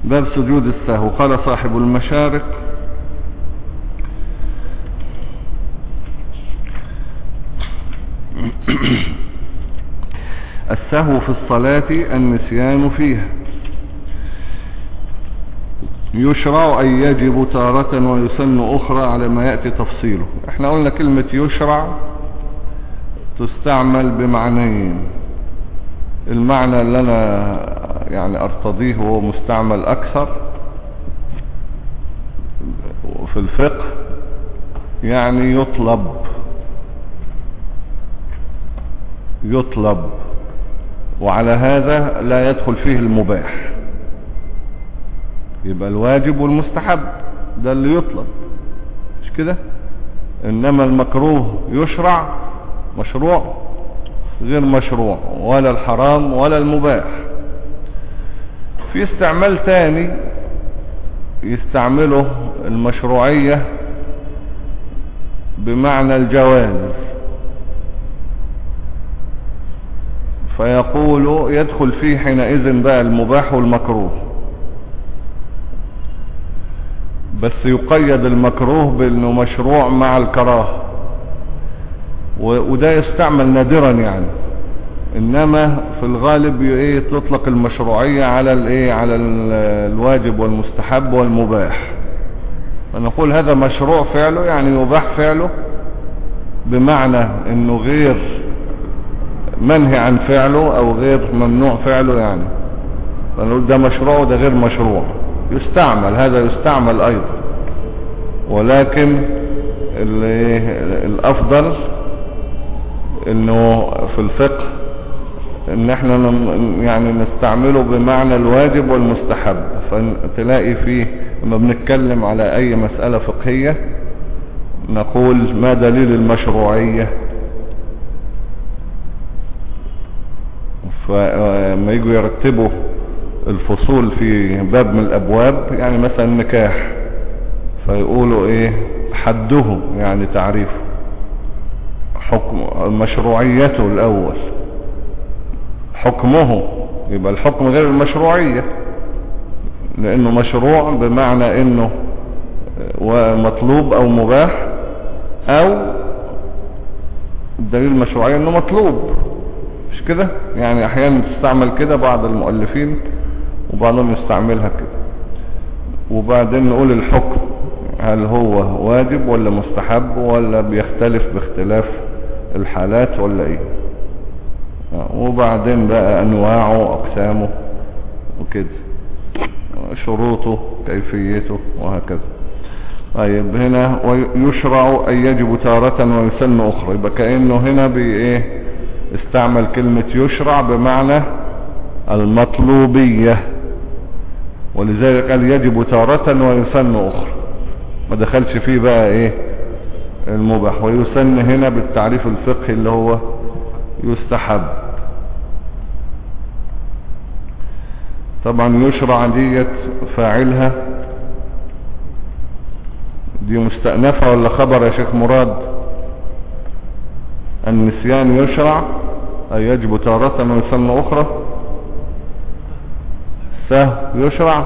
باب سجود السهو. قال صاحب المشارق: السهو في الصلاة النسيان فيها، يشرع أن يجب تارة ويسن أخرى على ما يأتي تفصيله. احنا قلنا كلمة يشرع تستعمل بمعنيين. المعنى اللي انا يعني ارتضيه هو مستعمل اكثر في الفقه، يعني يطلب، وعلى هذا لا يدخل فيه المباح. يبقى الواجب والمستحب ده اللي يطلب، مش كده؟ انما المكروه يشرع، مشروع غير مشروع، ولا الحرام ولا المباح. في استعمال تاني يستعمله المشروعية بمعنى الجواز، فيقول يدخل فيه حينئذ بقى المباح والمكروه، بس يقيد المكروه بأنه مشروع مع الكراهة، وده يستعمل نادرا يعني. انما في الغالب تطلق المشروعية على على الواجب والمستحب والمباح. فنقول هذا مشروع فعله، يعني يباح فعله، بمعنى انه غير منهي عن فعله او غير ممنوع فعله يعني. فنقول ده مشروع وده غير مشروع، يستعمل، هذا يستعمل ايضا. ولكن الافضل انه في الفقه ان احنا يعني نستعمله بمعنى الواجب والمستحب. فتلاقي فيه لما بنتكلم على اي مسألة فقهية نقول ما دليل المشروعية، فما يجوا يرتبوا الفصول في باب من الابواب، يعني مثلا النكاح، فيقولوا حده، يعني تعريفه، حكم مشروعيته الاول، حكمه، يبقى الحكم غير المشروعية، لانه مشروع بمعنى انه مطلوب او مباح، او دليل المشروعية انه مطلوب، مش كده؟ يعني احيانا تستعمل كده بعض المؤلفين وبعضهم يستعملها كده. وبعدين نقول الحكم هل هو واجب ولا مستحب ولا بيختلف باختلاف الحالات ولا ايه، وبعدين بقى انواعه واقسامه وكده، شروطه، كيفيته، وهكذا. طيب هنا ويشرع ان يجب تارة ويسن اخرى، يبقى كأنه هنا استعمل كلمة يشرع بمعنى المطلوبية، ولذلك قال يجب تارة ويسن اخرى، ما دخلش فيه بقى المباح. ويسن هنا بالتعريف الفقهي اللي هو يستحب. طبعا يشرع ديت فاعلها دي مستأنفة ولا خبر يا شيخ مراد؟ النسيان يشرع أي يجب تارة ويسن أخرى. سهو يشرع،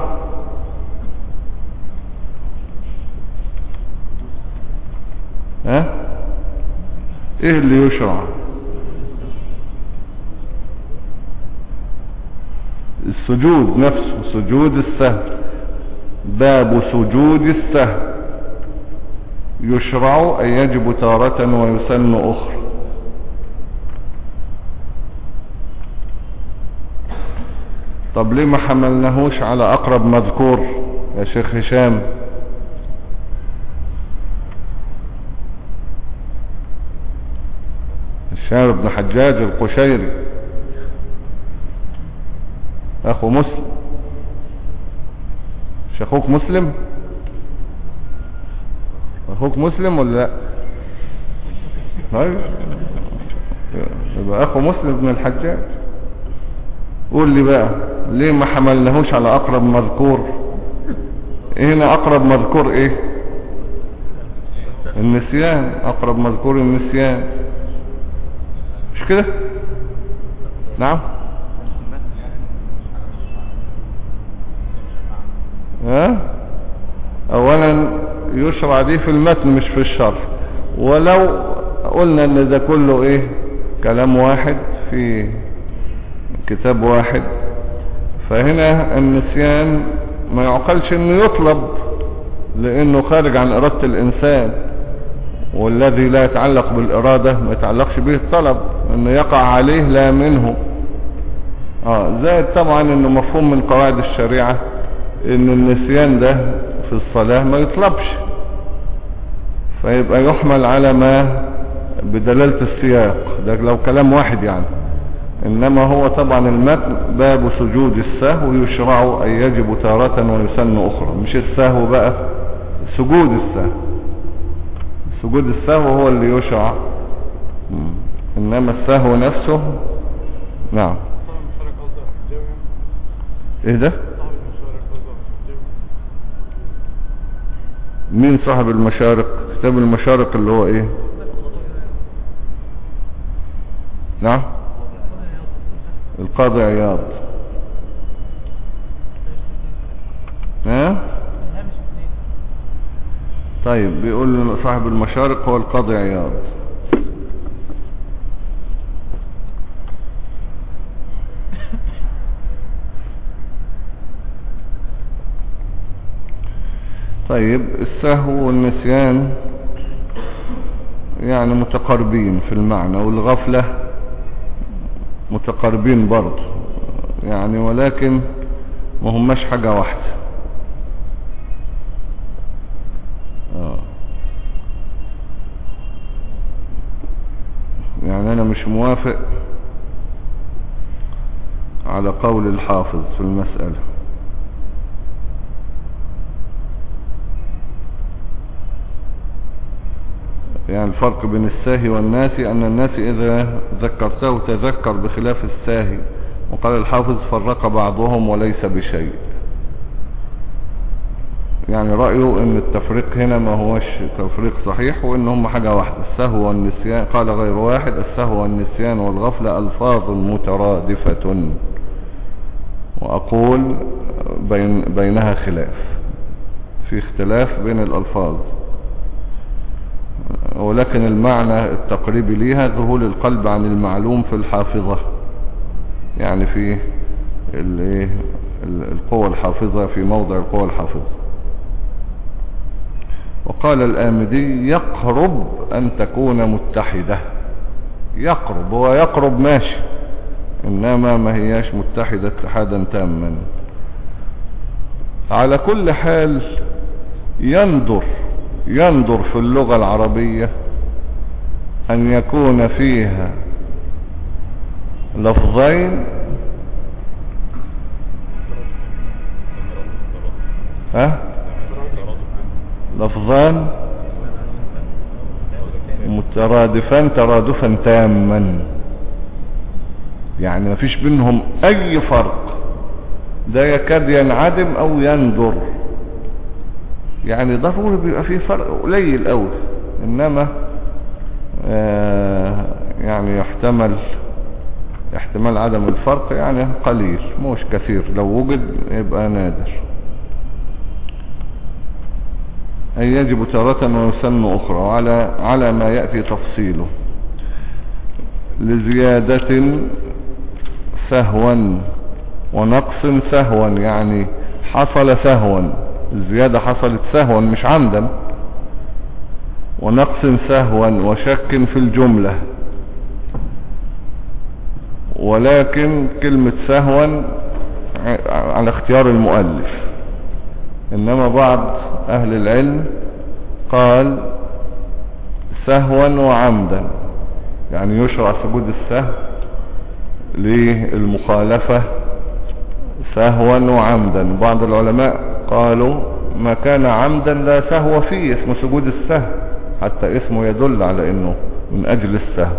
ايه اللي يشرع؟ السجود نفسه، سجود السهو. باب سجود السهو، يشرع أن يجب تارة ويسن أخرى. طب ليه ما حملناهوش على أقرب مذكور يا شيخ هشام؟ هشام بن حجاج القشيري اخو مسلم، مش اخوك مسلم؟ اخوك مسلم ولا لا؟ طيب يبقى اخو مسلم بن الحجاج. قول لي بقى ليه ما حملناهوش على اقرب مذكور؟ هنا اقرب مذكور النسيان، اقرب مذكور النسيان، مش كده؟ نعم. ها اولا يشرع دي في المتن مش في الشرح. ولو قلنا ان ده كله ايه كلام واحد في كتاب واحد، فهنا النسيان ما يعقلش انه يطلب لانه خارج عن ارادة الانسان، والذي لا يتعلق بالارادة ما يتعلقش به الطلب، انه يقع عليه لا منه. زائد طبعا انه مفهوم من قواعد الشريعة ان النسيان ده في الصلاة ما يطلبش، فيبقى يحمل على ما بدلالة السياق ده لو كلام واحد يعني. انما هو طبعا المتن باب سجود السهو يشرع ان يجب تارة ويسن اخرى، مش السهو بقى، سجود السهو. سجود السهو هو اللي يشرع، انما السهو نفسه نعم. ايه ده؟ مين صاحب المشارق؟ كتاب المشارق اللي هو ايه؟ نعم القاضي عياض. طيب بيقول صاحب المشارق هو القاضي عياض. طيب السهو والنسيان يعني متقاربين في المعنى، والغفلة متقاربين برضه يعني، ولكن ما هماش حاجة واحدة. يعني انا مش موافق على قول الحافظ في المسألة. يعني الفرق بين الساهي والناسي أن الناسي إذا ذكرته تذكر بخلاف الساهي، وقال الحافظ فرق بعضهم وليس بشيء. يعني رأيه ان التفريق هنا ما هوش تفريق صحيح، وان هم حاجة واحدة. السهو والنسيان قال غير واحد السهو والنسيان والغفلة ألفاظ مترادفة، وأقول بينها خلاف، في اختلاف بين الألفاظ، ولكن المعنى التقريبي ليها ذهول القلب عن المعلوم في الحافظة، يعني في القوة الحافظة، في موضع القوة الحافظة. وقال الآمدي يقرب أن تكون متحدة. يقرب، هو يقرب ماشي، إنما ما هياش متحدة اتحادا تاما. على كل حال يندر في اللغة العربية أن يكون فيها لفظين لفظان مترادفان ترادفا تاما، يعني ما فيش بينهم اي فرق، ده يكاد ينعدم او يندر، يعني ضروري بيبقى فيه فرق قليل قوي، انما يعني احتمال عدم الفرق يعني قليل مش كثير، لو وجد يبقى نادر. أي يجب تارة ويسن أخرى، على ما يأتي تفصيله. لزيادة سهوا ونقص سهوا، يعني حصل سهوا، الزيادة حصلت سهوا مش عمدا، ونقص سهوا وشك في الجملة. ولكن كلمة سهوا على اختيار المؤلف، إنما بعض أهل العلم قال سهوا وعمدا، يعني يشرع سجود السهو للمخالفة سهوا وعمدا. بعض العلماء قالوا ما كان عمدا لا سهو فيه، اسمه سجود السهو، حتى اسمه يدل على انه من اجل السهو.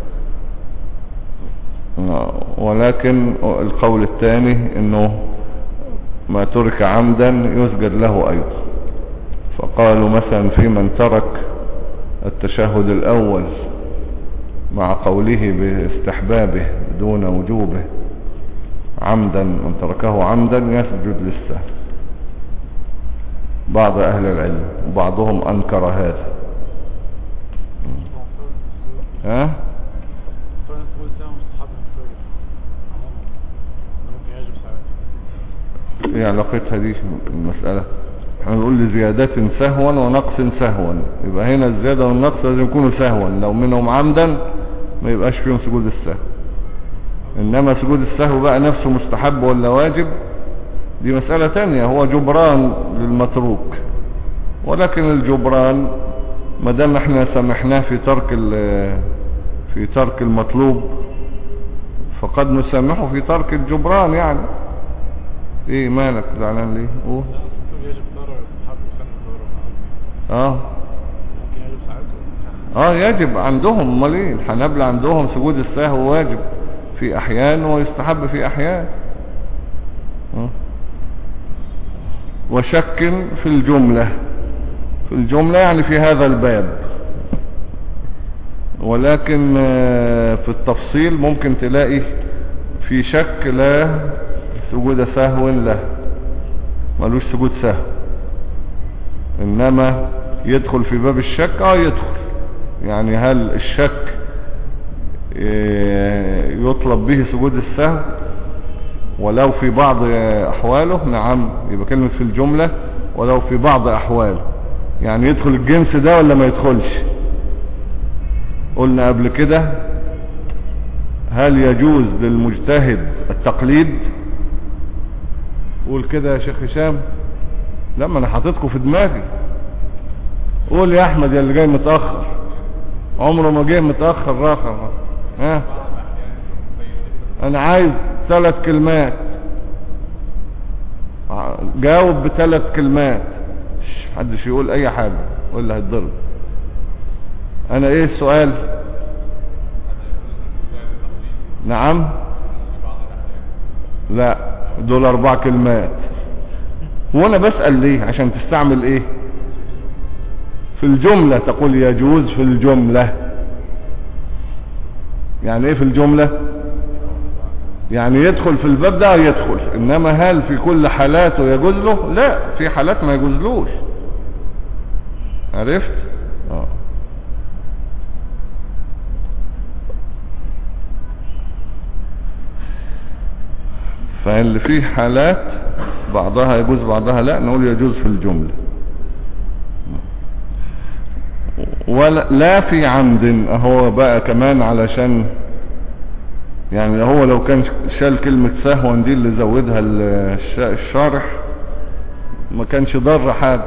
ولكن القول الثاني انه ما ترك عمدا يسجد له ايضا، فقالوا مثلا في من ترك التشهد الاول مع قوله باستحبابه دون وجوبه عمدا، من تركه عمدا يسجد للسهو. بعض اهل العلم وبعضهم انكر هذا. ها ايه علاقتها دي المسألة؟ احنا بنقول لزيادات سهوا ونقص سهوا، يبقى هنا الزيادة والنقص لازم يكونوا سهوا، لو منهم عمدا ما يبقاش فيهم سجود السهو. انما سجود السهو بقى نفسه مستحب ولا واجب دي مسألة تانية، هو جبران للمتروك، ولكن الجبران ما دام احنا سمحناه في ترك المطلوب فقد نسامحه في ترك الجبران يعني. ايه مالك زعلان ليه؟ قول. يجب عندهم، امال ايه؟ الحنابلة عندهم سجود السهو واجب في احيان ويستحب في احيان. وشك في الجملة يعني في هذا الباب، ولكن في التفصيل ممكن تلاقي في شك لا سجود سهو له، ملوش سجود سهو، انما يدخل في باب الشك. يدخل يعني هل الشك يطلب به سجود السهو ولو في بعض احواله؟ نعم، يبقى كلمة في الجملة ولو في بعض احواله، يعني يدخل الجنس ده ولا ما يدخلش. قلنا قبل كده هل يجوز للمجتهد التقليد؟ قول كده يا شيخ هشام. لما انا حاططكم في دماغي، قول يا احمد يا اللي جاي متأخر، عمره ما جاي متأخر راخر. ها انا عايز 3 كلمات، جاوب ب3 كلمات، محدش يقول اي حاجة ولا هيتضرب. انا ايه السؤال؟ نعم، لا دول 4 كلمات. وانا بسأل ليه؟ عشان تستعمل ايه في الجملة، تقول يجوز في الجملة. يعني ايه في الجملة؟ يعني يدخل في الباب ده يدخل، انما هل في كل حالاته يجوز له؟ لا، في حالات ما يجوزلوش. عرفت؟ فاللي فيه حالات بعضها يجوز بعضها لا، نقول يجوز في الجملة. ولا لا في عمد، هو بقى كمان علشان يعني هو لو كان شال كلمة سهوا دي اللي زودها الشارح ما كانش ضر حاجة.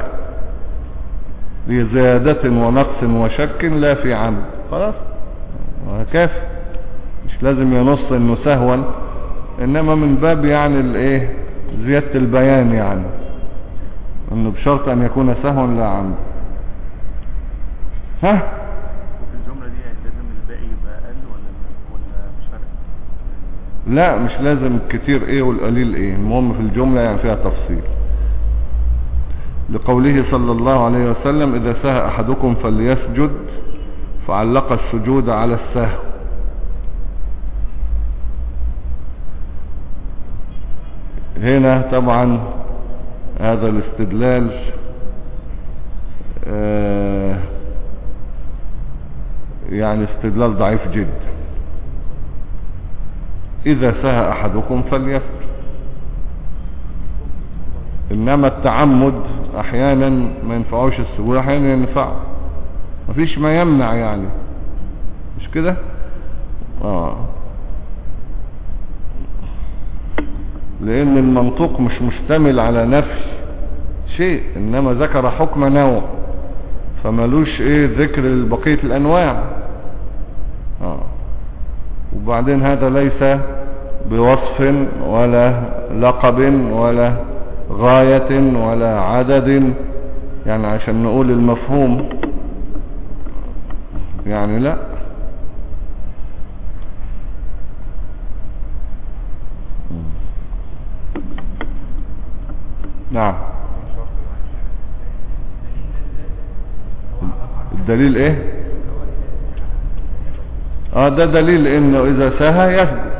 لزيادة ونقص وشك لا في عمد، خلاص كافي، مش لازم ينص انه سهوا، انما من باب يعني الايه زيادة البيان، يعني انه بشرط ان يكون سهوا لا عمد. ها وفي الجملة دي يعني لازم الباقي يبقى اقل ولا مش فارق؟ لا مش لازم الكتير ايه والقليل ايه، المهم في الجملة يعني فيها تفصيل. لقوله صلى الله عليه وسلم اذا سهى احدكم فليسجد، فعلق السجود على السهو. هنا طبعا هذا الاستدلال يعني استدلال ضعيف جدا. اذا سهى احدكم فليسجد، انما التعمد احيانا ما ينفعوش السجود، احيانا ينفع، مفيش ما يمنع يعني، مش كده؟ لان المنطوق مش مشتمل على نفي شيء، انما ذكر حكم نوع فمالوش ايه ذكر بقية الانواع. وبعدين هذا ليس بوصف ولا لقب ولا غاية ولا عدد، يعني عشان نقول المفهوم يعني لا. نعم، الدليل ايه؟ ده دليل انه اذا سهى يسجد.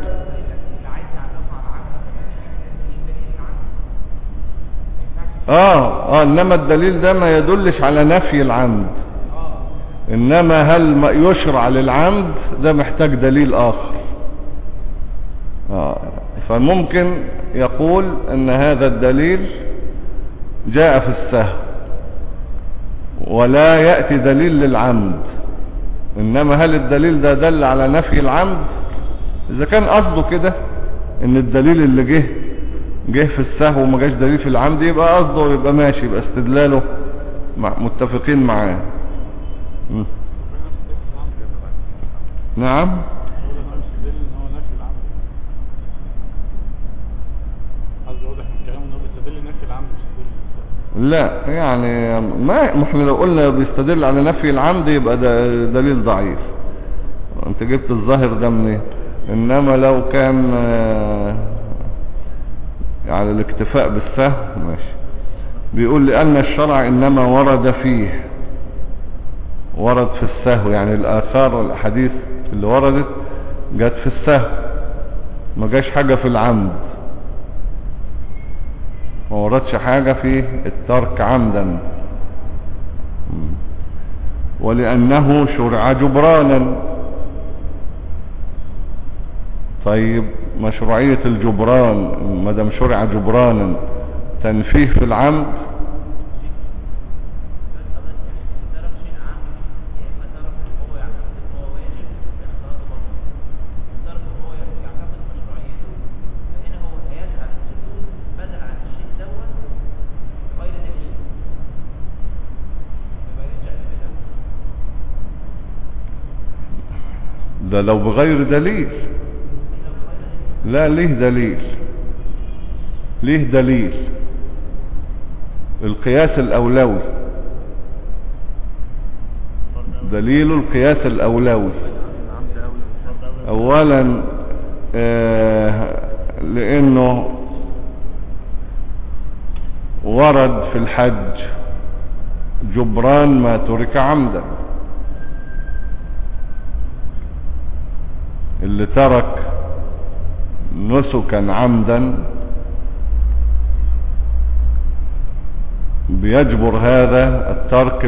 انما الدليل ده ما يدلش على نفي العمد، انما هل ما يشرع للعمد ده محتاج دليل اخر. فممكن يقول ان هذا الدليل جاء في السهو ولا يأتي دليل للعمد، انما هل الدليل ده دل على نفي العمد؟ اذا كان قصده كده ان الدليل اللي جه في السهو وما جاش دليل في العمد، يبقى قصده يبقى ماشي، يبقى استدلاله متفقين معاه. نعم. لا يعني ما احنا لو قلنا بيستدل على نفي العمد يبقى ده دليل ضعيف. انت جبت الظاهر ده منين؟ انما لو كان على الاكتفاء بالسهو ماشي. بيقول لأن الشرع إنما ورد في السهو، يعني الآثار والأحاديث اللي وردت جت في السهو، ما جاش حاجة في العمد، ما وردش حاجة في الترك عمدا. ولأنه شرع جبرانا. طيب مشروعية الجبران ما دام شرع جبرانا تنفيه في العمد؟ ده لو بغير دليل. لا ليه دليل القياس الأولوي، دليل القياس الأولوي. أولا لأنه ورد في الحج جبران ما ترك عمدا، اللي ترك نسكا عمدا بيجبر هذا الترك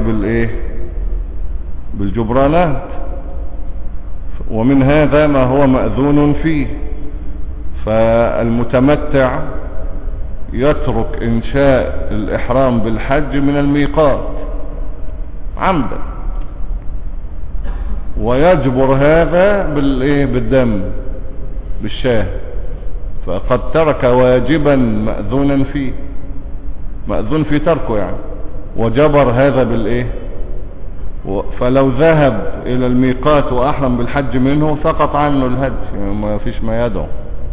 بالجبرانات. ومن هذا ما هو مأذون فيه، فالمتمتع يترك إنشاء الإحرام بالحج من الميقات عمدا، ويجبر هذا بالدم بالشاه، فقد ترك واجبا مأذون في تركه يعني، وجبر هذا فلو ذهب الى الميقات واحرم بالحج منه سقط عنه الهدي، يعني ما فيش ما يدعو.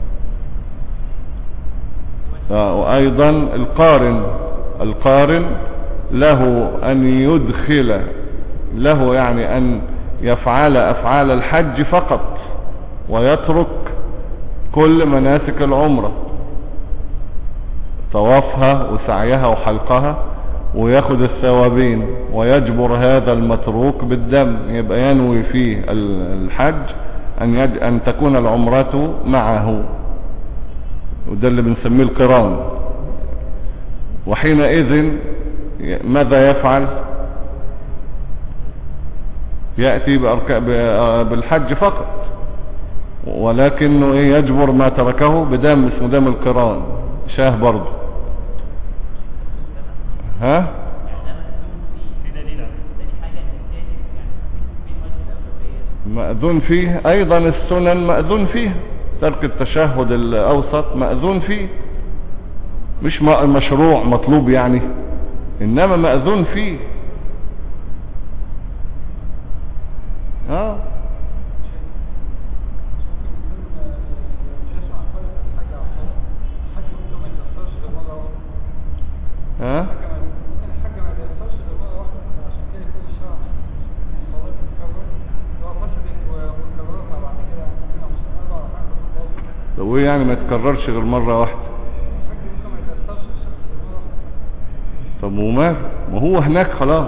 وايضا القارن له ان يدخل، له يعني ان يفعل افعال الحج فقط ويترك كل مناسك العمرة، طوافها وسعيها وحلقها، وياخد الثوابين، ويجبر هذا المتروك بالدم، يبقى ينوي فيه الحج أن تكون العمرة معه، وده اللي بنسميه القران. وحينئذ ماذا يفعل؟ يأتي بالحج فقط، ولكنه يجبر ما تركه بدم، اسمه دم القران، شاه برضه. ها مأذون فيه ايضا، السنن مأذون فيه، ترك التشهد الاوسط مأذون فيه، مش مشروع مطلوب يعني، انما مأذون فيه. هو يعني ما يتكررش غير مرة واحدة. طب وما هو هناك خلاص،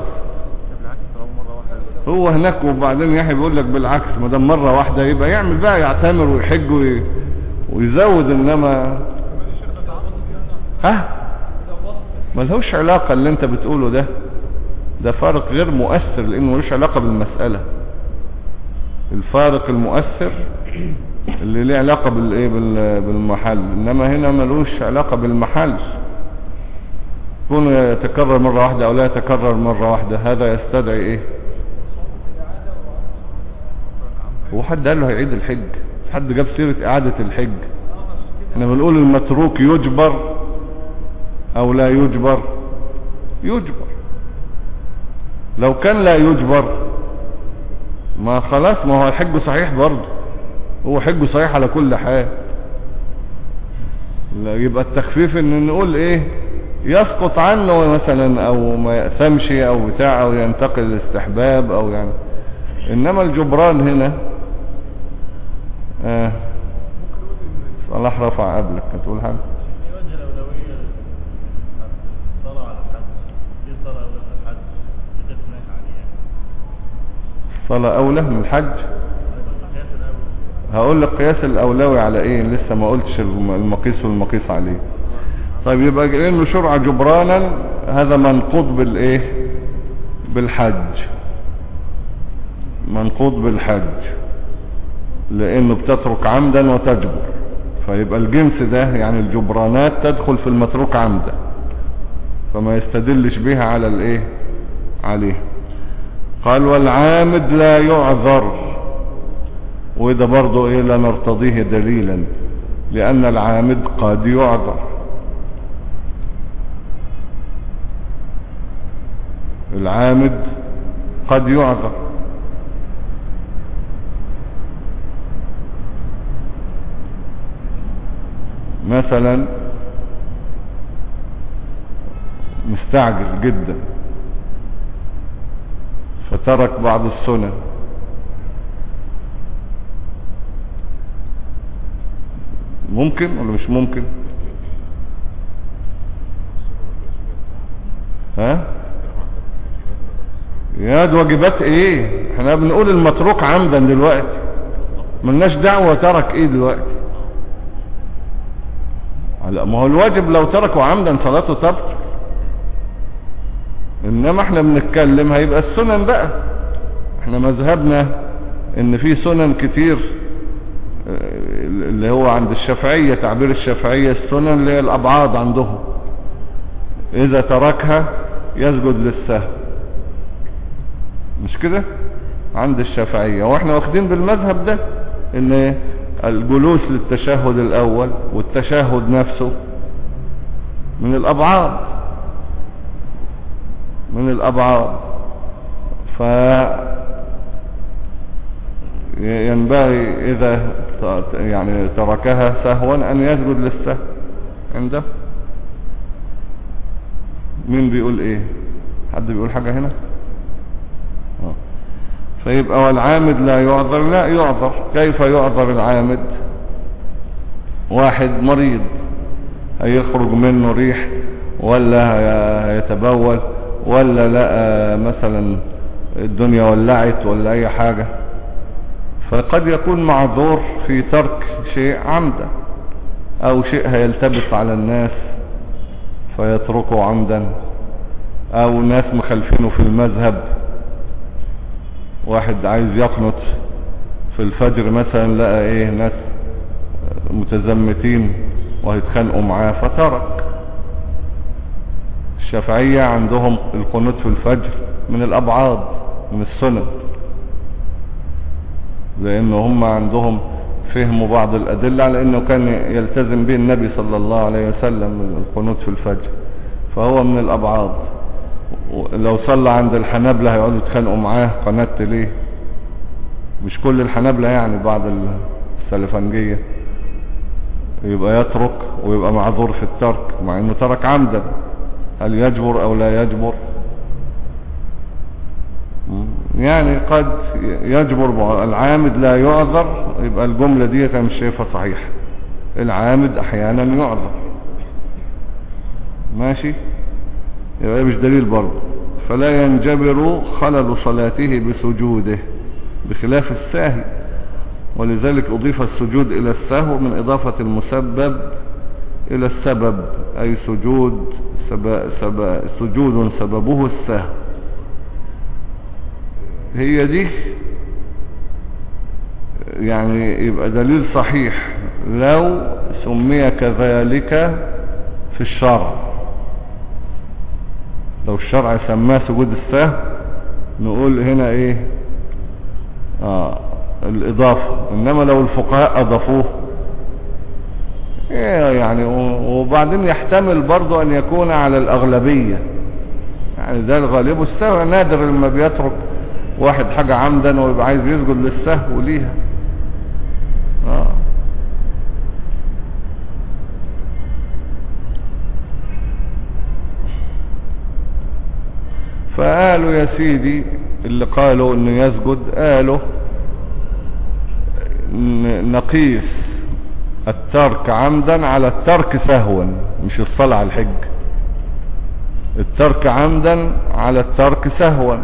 هو هناك. وبعدين يحيى بيقول لك بالعكس، ما دام مرة واحدة يبقى يعمل بقى، يعتمر ويحج ويزود. انما ملهوش علاقة اللي انت بتقوله ده فارق غير مؤثر، لانه ملوش علاقة بالمسألة. الفارق المؤثر اللي ليه علاقة بالايه بالمحل، انما هنا ملوش علاقة بالمحل. يكون يتكرر مرة واحدة او لا يتكرر مرة واحدة، هذا يستدعي ايه؟ هو حد قال له هيعيد الحج؟ حد جاب سيرة اعادة الحج؟ احنا بنقول المتروك يجبر او لا يجبر؟ يجبر. لو كان لا يجبر ما خلاص، ما هو الحج صحيح برضه، هو حج صحيح على كل حال. يبقى التخفيف ان نقول ايه؟ يسقط عنه مثلا او ما يأثمش او بتاع او ينتقل الاستحباب او يعني. انما الجبران هنا صلاح رفع قبلك، هتقول حاجة؟ وجه الأولوية الصلاة على الحج، ليه الصلاة أولى من الحج؟ لقيت هناك عليها الصلاة أولى من الحج. هقول لك قياس الأولوي على ايه؟ لسه ما قلتش المقيس والمقيس عليه. طيب يبقى لانه شرع جبرانا هذا منقوض بالايه؟ بالحج، منقوض بالحج، لانه بتترك عمدا وتجبر، فيبقى الجنس ده يعني الجبرانات تدخل في المتروك عمدا، فما يستدلش بها على الايه؟ عليه. قال والعامد لا يعذر، وده برضو ايه؟ لا نرتضيه دليلا، لان العامد قد يعذر. العامد قد يعذر. مثلا مستعجل جدا فترك بعض السنن، ممكن ولا مش ممكن؟ ها يا دي واجبات ايه؟ احنا بنقول المتروك عمدا دلوقتي، ملناش دعوة ترك ايه دلوقتي. ما هو الواجب لو تركوا عمدا صلاته تبطل، انما احنا بنتكلم هيبقى السنن بقى. احنا مذهبنا ان في سنن كتير، اللي هو عند الشافعية، تعبير الشافعية السنن اللي هي الابعاد عندهم، اذا تركها يسجد للسهو، مش كده عند الشافعية؟ واحنا واخدين بالمذهب ده ان الجلوس للتشهد الاول والتشهد نفسه من الابعاد، من الابعاد، ينبغي اذا يعني تركها سهوا ان يسجد للسهو عنده. مين بيقول ايه؟ حد بيقول حاجة هنا؟ فيبقى والعامد لا يعذر. لا يعذر. كيف يعذر العامد؟ واحد مريض هيخرج منه ريح، ولا هيتبول، ولا لقى مثلا الدنيا ولعت ولا اي حاجة، فقد يكون معذور في ترك شيء عمدا، او شيء هيلتبس على الناس فيتركه عمدا، او ناس مخالفينه في المذهب. واحد عايز يقنط في الفجر مثلا، لقى ايه ناس متزمتين وهيتخانقوا معاه فترك. الشافعية عندهم القنوت في الفجر من الابعاد، من السنن، لان هم عندهم فهموا بعض الادلة على انه كان يلتزم به النبي صلى الله عليه وسلم القنوت في الفجر، فهو من الابعاد. لو صلى عند الحنابلة هيقعدوا يتخانقوا معاه، قنات ليه؟ مش كل الحنابلة يعني، بعض السلفنجية، يبقى يترك ويبقى معذور في الترك مع انه ترك عمدا. هل يجبر او لا يجبر؟ يعني قد يجبر. العامد لا يعذر، يبقى الجملة دي انا مش شايفها صحيحة. العامد احيانا يعذر، ماشي، يبقى مش دليل برضه. فلا ينجبر خلل صلاته بسجوده بخلاف الساهي، ولذلك اضيف السجود الى السهو من اضافة المسبب الى السبب، اي سجود سجود سببه السهو، هي دي يعني يبقى دليل صحيح لو سمي كذلك في الشرع. لو الشرع سماه سجود السهو نقول هنا ايه الاضافة. انما لو الفقهاء اضافوه يعني وبعدين يحتمل برضو ان يكون على الاغلبية، يعني ده الغالب السهو. نادر لما بيترك واحد حاجة عمدا ويبقى عايز يسجد للسهو ليها. فقالوا يا سيدي اللي قالوا انه يسجد، قالوا نقيس الترك عمدا على الترك سهوا، مش الصلاة على الحج، الترك عمدا على الترك سهوا.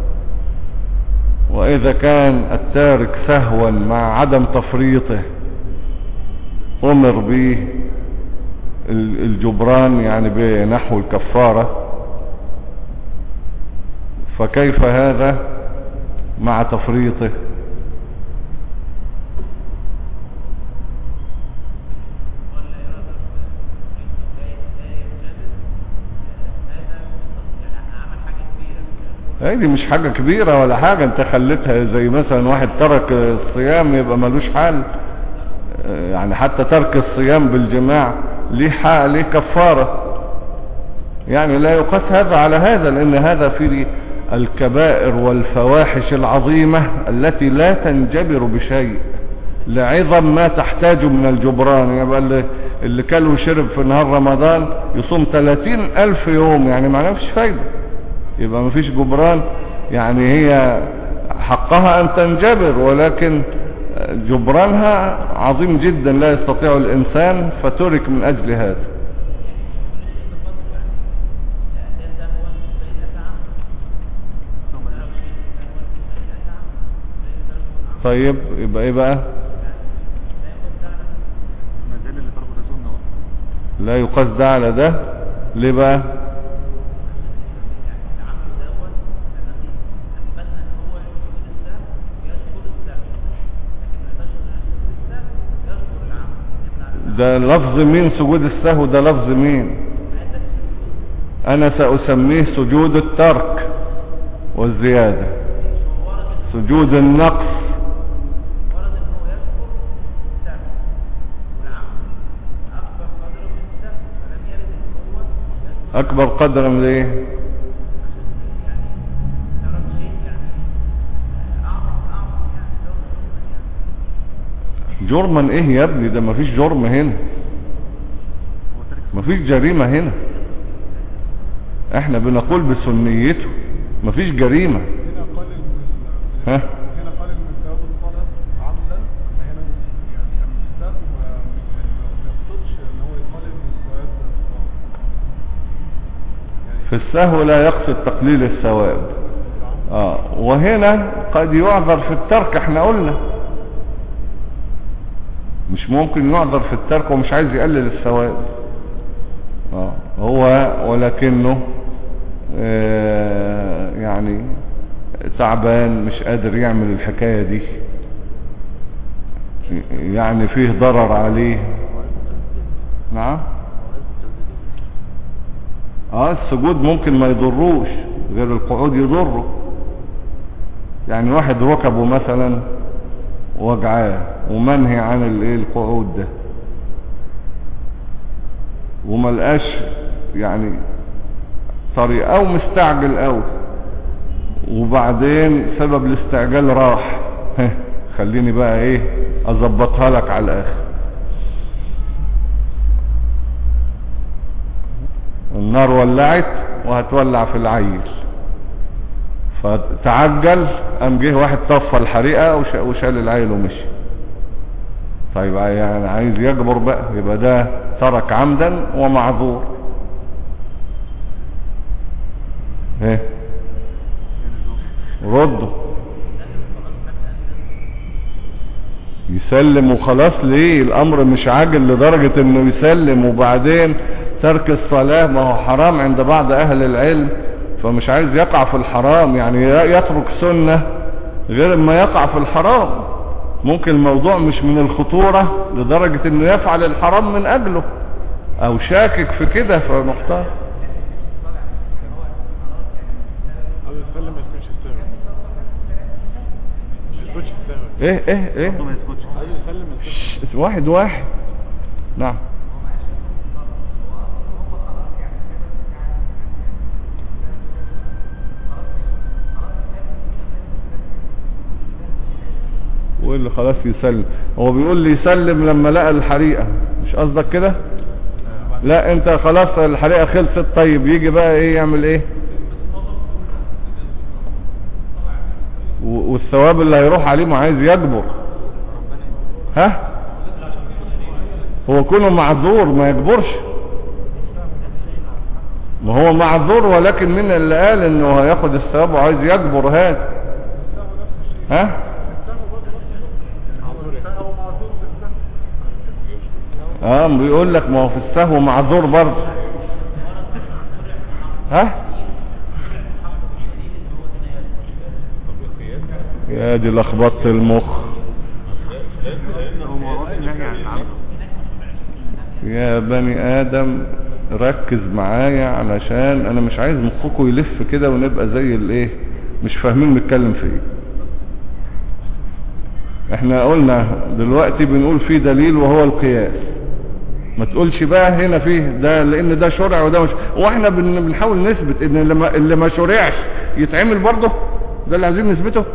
واذا كان التارك سهوا مع عدم تفريطه امر به الجبران يعني بنحو الكفارة، فكيف هذا مع تفريطه؟ هذه مش حاجة كبيرة ولا حاجة، انت خليتها زي مثلا واحد ترك الصيام يبقى ملوش حال، يعني حتى ترك الصيام بالجماع ليه كفارة، يعني لا يقاس هذا على هذا، لان هذا في الكبائر والفواحش العظيمة التي لا تنجبر بشيء لعظم ما تحتاج من الجبران. يبقى اللي كل وشرب في نهار رمضان يصوم 30,000 يوم، يعني ما نفسش فايدة، يبقى ما فيش جبران. يعني هي حقها ان تنجبر، ولكن جبرانها عظيم جدا لا يستطيع الانسان، فترك من اجل هذا. طيب يبقى ايه بقى؟ لا يقاس ده على ده، ليه بقى؟ ده لفظ مين سجود السهو؟ ده لفظ مين؟ انا سأسميه سجود الترك والزيادة، سجود النقص. اكبر قدرا ليه؟ جرما ايه يا ابني؟ ده مفيش جرم هنا، مفيش جريمة هنا، احنا بنقول بسنيته، مفيش جريمة. ها؟ هنا قال ان ثواب الصلاة عمدا، اما هنا يعني السهو ما يقصدش ان هو يقال ان الثواب في السهو لا يقصد تقليل الثواب. وهنا قد يعذر في الترك، احنا قلنا مش ممكن يعذر في الترك ومش عايز يقلل الثواب. هو ولكنه يعني تعبان مش قادر يعمل الحكاية دي، يعني فيه ضرر عليه. نعم. السجود ممكن ما يضروش غير القعود يضره، يعني واحد ركبه مثلا وجعاه ومنهي عن القعود ده، وملقاش يعني طريق او مستعجل او، وبعدين سبب الاستعجال راح، خليني بقى ايه اظبطها لك على الاخر. النار ولعت وهتولع في العيل، فتعجل، قام جه واحد طفى الحريقة وشال العيل ومشي. طيب يعني عايز يجبر بقى، يبقى ده ترك عمدا ومعذور. ايه رده يسلم وخلاص. ليه الامر مش عاجل لدرجة انه يسلم وبعدين ترك الصلاة ما هو حرام عند بعض اهل العلم، فمش عايز يقع في الحرام، يعني يترك سنة غير ما يقع في الحرام. ممكن الموضوع مش من الخطورة لدرجة انه يفعل الحرام من اجله، او شاكك في كده فمحتار. يسلم ما يسكتش الساوي، ما يسكتش الساوي. ايه برضه ما يسكتش. عايز يسلم ما يسكتش. واحد واحد. نعم. واللي خلاص يسلم، هو بيقول لي يسلم لما لقى الحريقة، مش قصدك كده؟ لا انت خلاص الحريقة خلصت، طيب يجي بقى ايه يعمل ايه؟ والثواب اللي هيروح عليه ما عايز يجبر. ها؟ هو كونه معذور ما يجبرش، ما هو معذور، ولكن من اللي قال انه هياخد الثواب وعايز يجبر هذا؟ ها؟ بيقول لك ما هو في السهو معذور برضه. ها؟ يا دي لخبطت المخ يا بني ادم، ركز معايا علشان انا مش عايز مخكم يلف كده ونبقى زي الايه، مش فاهمين بنتكلم في ايه. احنا قلنا دلوقتي بنقول فيه دليل وهو القياس، ما تقولش بقى هنا فيه ده لان ده شرع وده مش، واحنا بنحاول نثبت ان اللي ما شرعش يتعمل برضه، ده اللي عايزين نثبته.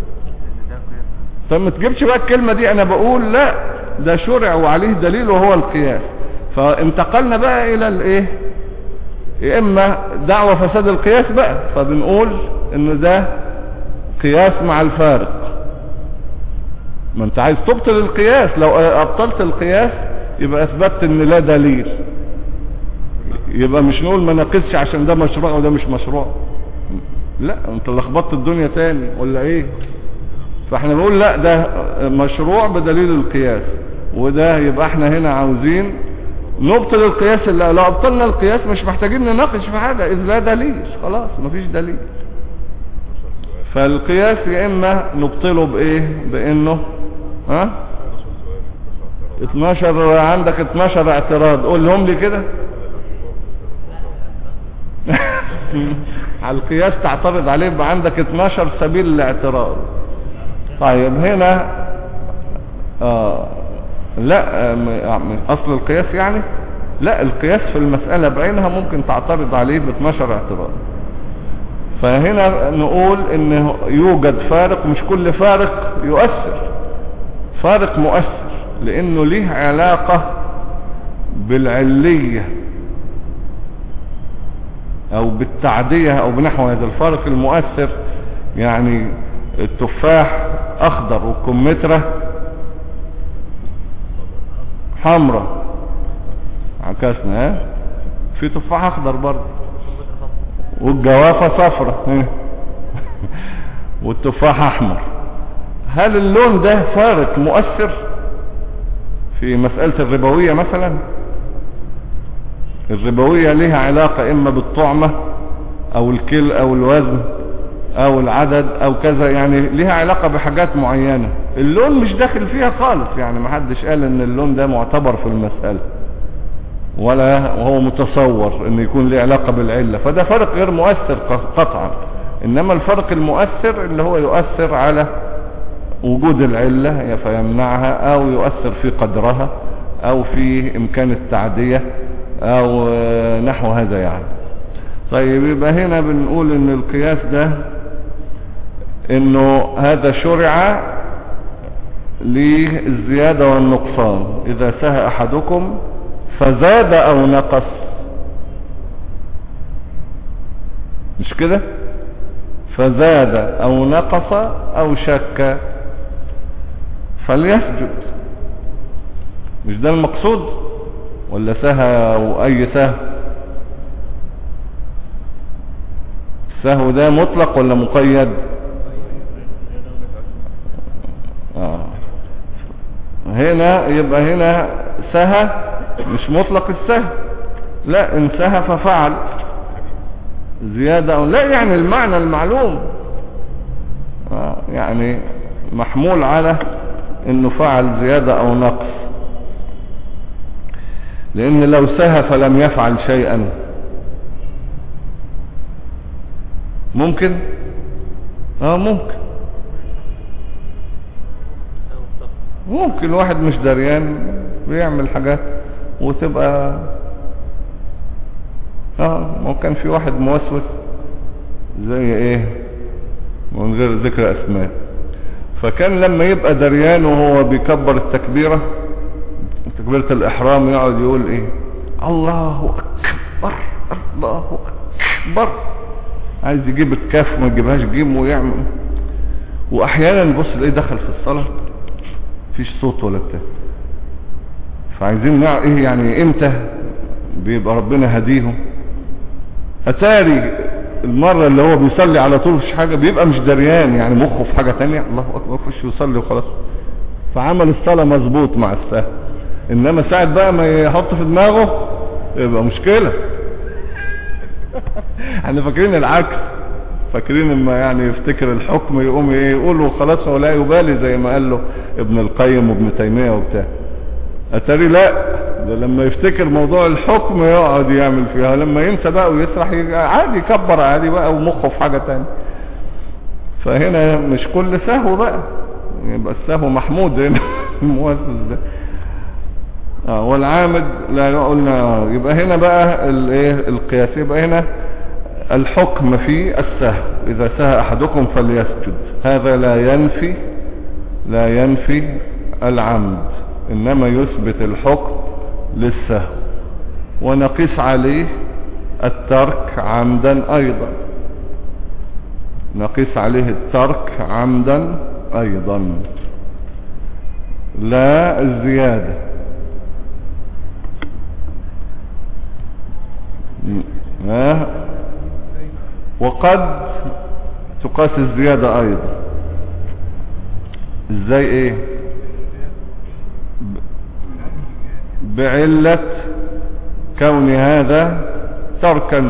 طب ما تجيبش بقى الكلمة دي، انا بقول لا ده شرع وعليه دليل وهو القياس. فانتقلنا بقى الى الايه، يا اما دعوة فساد القياس بقى، فبنقول ان ده قياس مع الفارق. ما انت عايز تبطل القياس، لو ابطلت القياس يبقى اثبتت ان لا دليل، يبقى مش نقول ما نقصش عشان ده مشروع وده مش مشروع. لا انت لخبطت الدنيا تاني ولا ايه؟ فاحنا نقول لا ده مشروع بدليل القياس، وده يبقى احنا هنا عاوزين نبطل القياس. اللي لو ابطلنا القياس مش محتاجين نناقش في حاجة، اذ لا دليل خلاص مفيش دليل. فالقياس يا اما نبطله بايه، بانه 12 عندك 12 اعتراض، قولهم لي كده. على القياس تعترض عليه يبقى عندك 12 سبيل الاعتراض. طيب هنا لا اصل القياس يعني لا، القياس في المسألة بعينها ممكن تعترض عليه ب 12 اعتراض. فهنا نقول ان يوجد فارق، مش كل فارق يؤثر، فارق مؤثر لانه ليه علاقة بالعلية او بالتعدية او بنحو هذا. الفارق المؤثر يعني التفاح اخضر والكمثرى حمراء، عكسنا في تفاح اخضر برضه والجوافة صفرة والتفاح احمر. هل اللون ده فارق مؤثر في مسألة الربوية مثلا؟ الربوية لها علاقة اما بالطعمة او الكل او الوزن او العدد او كذا، يعني لها علاقة بحاجات معينة. اللون مش داخل فيها خالص، يعني محدش قال ان اللون ده معتبر في المسألة ولا وهو متصور ان يكون له علاقة بالعلة، فده فرق غير مؤثر قطعا. انما الفرق المؤثر اللي هو يؤثر على وجود العلة فيمنعها، او يؤثر في قدرها، او في امكان التعدية، او نحو هذا يعني. طيب يبقى هنا بنقول ان القياس ده انه هذا شرع للزيادة والنقصان. اذا سهى احدكم فزاد او نقص، مش كده؟ فزاد او نقص او شك فليسجد، مش ده المقصود؟ ولا سهى او اي سهو؟ السهو ده مطلق ولا مقيد؟ هنا يبقى هنا سهى مش مطلق السهو، لا انسها ففعل زيادة او لا، يعني المعنى المعلوم يعني محمول على انه فعل زيادة او نقص. لان لو سهى فلم يفعل شيئا ممكن ممكن واحد مش دريان بيعمل حاجات وتبقى ما كان في واحد موسوس زي ايه من غير ذكر اسماء، فكان لما يبقى دريان وهو بيكبر التكبيرة تكبيرة الاحرام يقعد يقول ايه الله اكبر الله اكبر، عايز يجيب الكاف ما يجيبهاش جيم ويعمل، واحيانا بص ايه دخل في الصلاة مفيش صوت ولا بتاع، فعايزين نعرف ايه يعني امتى بيبقى ربنا هديهم. اتاري المرة اللي هو بيصلي على طول مفيش حاجة بيبقى مش دريان، يعني مخه في حاجة تانية، الله اكبر خش يصلي وخلاص، فعمل الصلاة مظبوط مع السهو. انما ساعة بقى ما يحط في دماغه يبقى مشكلة. احنا فاكرين العكس، فاكرين اما يعني يفتكر الحكم يقوم ايه يقوله خلاص ولا يبالي زي ما قال له ابن القيم وابن تيمية وبتاع. اتاري لا، ده لما يفتكر موضوع الحكم يقعد يعمل فيها، لما ينسى بقى ويسرح عادي يكبر عادي بقى ومخه في حاجة تانية. فهنا مش كل سهو بقى يبقى السهو محمود هنا المؤسس ده. والعامد لا قلنا يبقى هنا بقى الايه القياس، يبقى هنا الحكم في السهو، اذا سهى احدكم فليسجد، هذا لا ينفي العمد، انما يثبت الحكم للسهو، ونقيس عليه الترك عمدا ايضا، نقيس عليه الترك عمدا ايضا لا الزيادة. وقد تقاس الزيادة ايضا. ازاي ايه؟ بعلة كون هذا تركا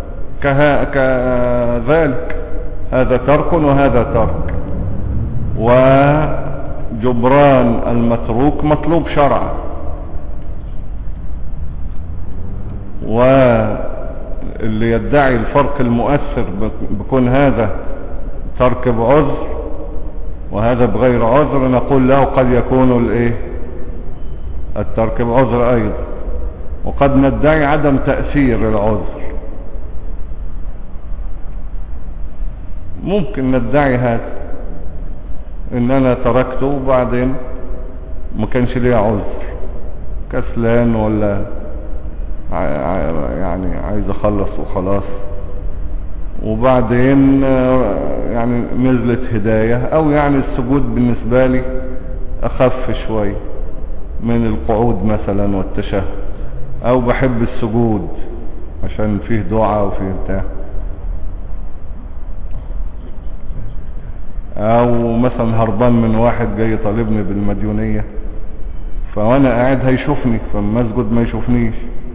كذلك، هذا ترك وهذا ترك، وجبران المتروك مطلوب شرعا، واللي يدعي الفرق المؤثر بكون هذا ترك بعذر وهذا بغير عذر نقول له قد يكون الايه الترك بعذر ايضا، وقد ندعي عدم تأثير العذر، ممكن ندعي هذا ان انا تركته وبعدين ما كانش ليه عذر، كسلان ولا يعني عايز اخلص وخلاص، وبعدين يعني نزلت هداية، او يعني السجود بالنسبة لي اخف شوي من القعود مثلا والتشهد، او بحب السجود عشان فيه دعاء وفيه بتاع، او مثلا هربان من واحد جاي طالبني بالمديونية، فوانا قاعد هيشوفني فما اسجد ما يشوفنيش،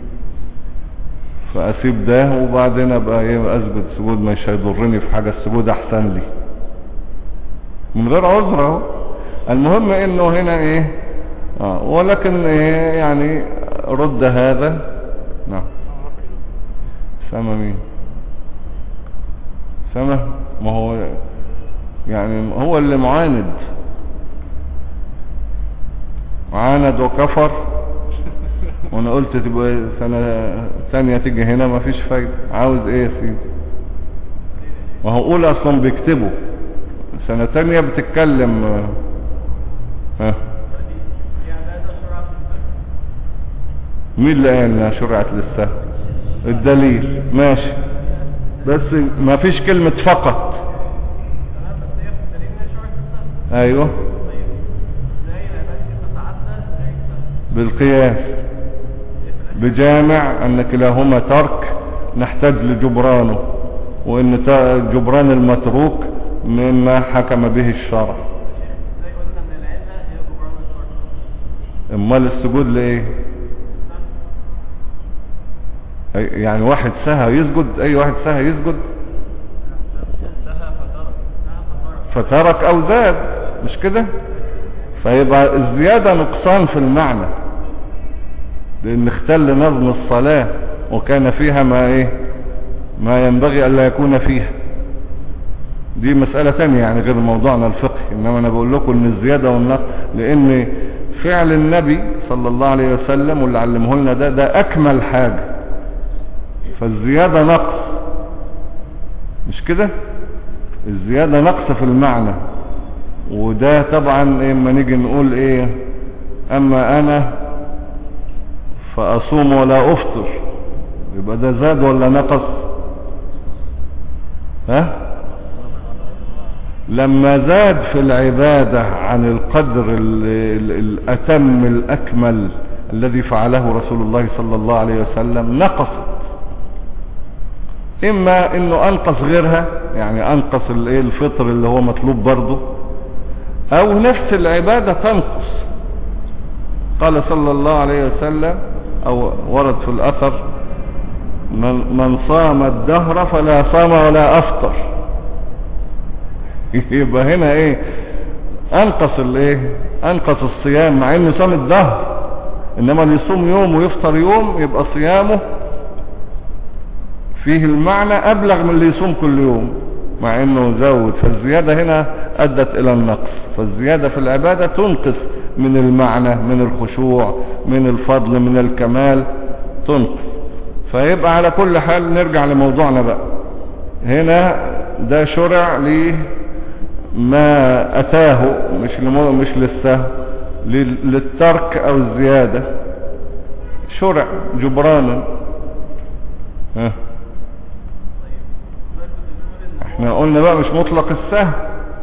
فاسيب ده وبعدين ابقى ايه اسجد سجود مش هيضرني في حاجة، السجود احسن لي من غير عذر اهو. المهم انه هنا ايه ولكن ايه يعني رد هذا. نعم سما مين سما؟ ما هو يعني هو اللي معاند وكفر، وانا قلت تبقى سنة ثانية تيجي هنا ما فيش فايدة، عاوز ايه يا سيدي؟ ما هو اولى اصلا بيكتبوا، سنة ثانية بتتكلم مين اللي قال انها شرعت للسهو؟ الدليل ماشي، بس ما فيش كلمة فقط. ايوه بالقياس بجامع ان كلاهما ترك نحتاج لجبرانه، وان جبران المتروك مما حكم به الشرع. امال السجود لايه؟ يعني واحد سهى يسجد، اي واحد سهى يسجد، فترك او زاد، مش كده؟ فيبقى الزيادة نقصان في المعنى، لان اختل نظم الصلاة وكان فيها ما ينبغي الا يكون فيها. دي مسألة تانية يعني غير موضوعنا الفقهي، انما انا بقول لكم ان الزيادة والنقص، لان فعل النبي صلى الله عليه وسلم واللي علمه لنا ده اكمل حاجة، فالزيادة نقص، مش كده؟ الزيادة نقص في المعنى. وده طبعا اما نيجي نقول اما انا فاصوم ولا افطر، يبقى ده زاد ولا نقص؟ لما زاد في العبادة عن القدر الأتم الأكمل الذي فعله رسول الله صلى الله عليه وسلم نقصت، إما إنه أنقص غيرها، يعني أنقص الفطر اللي هو مطلوب برضه، أو نفس العبادة تنقص. قال صلى الله عليه وسلم، أو ورد في الأثر: من صام الدهر فلا صام ولا أفطر. يبقى هنا انقص الصيام، مع انه صام الدهر، انما اللي يصوم يوم ويفطر يوم يبقى صيامه فيه المعنى ابلغ من اللي يصوم كل يوم، مع انه زود. فالزيادة هنا ادت الى النقص. فالزيادة في العبادة تنقص من المعنى، من الخشوع، من الفضل، من الكمال، تنقص. فيبقى على كل حال نرجع لموضوعنا بقى. هنا ده شرع ليه ما أتاه، مش للسهو، للترك أو الزيادة، شرع جبرانا. احنا قلنا بقى مش مطلق السهو.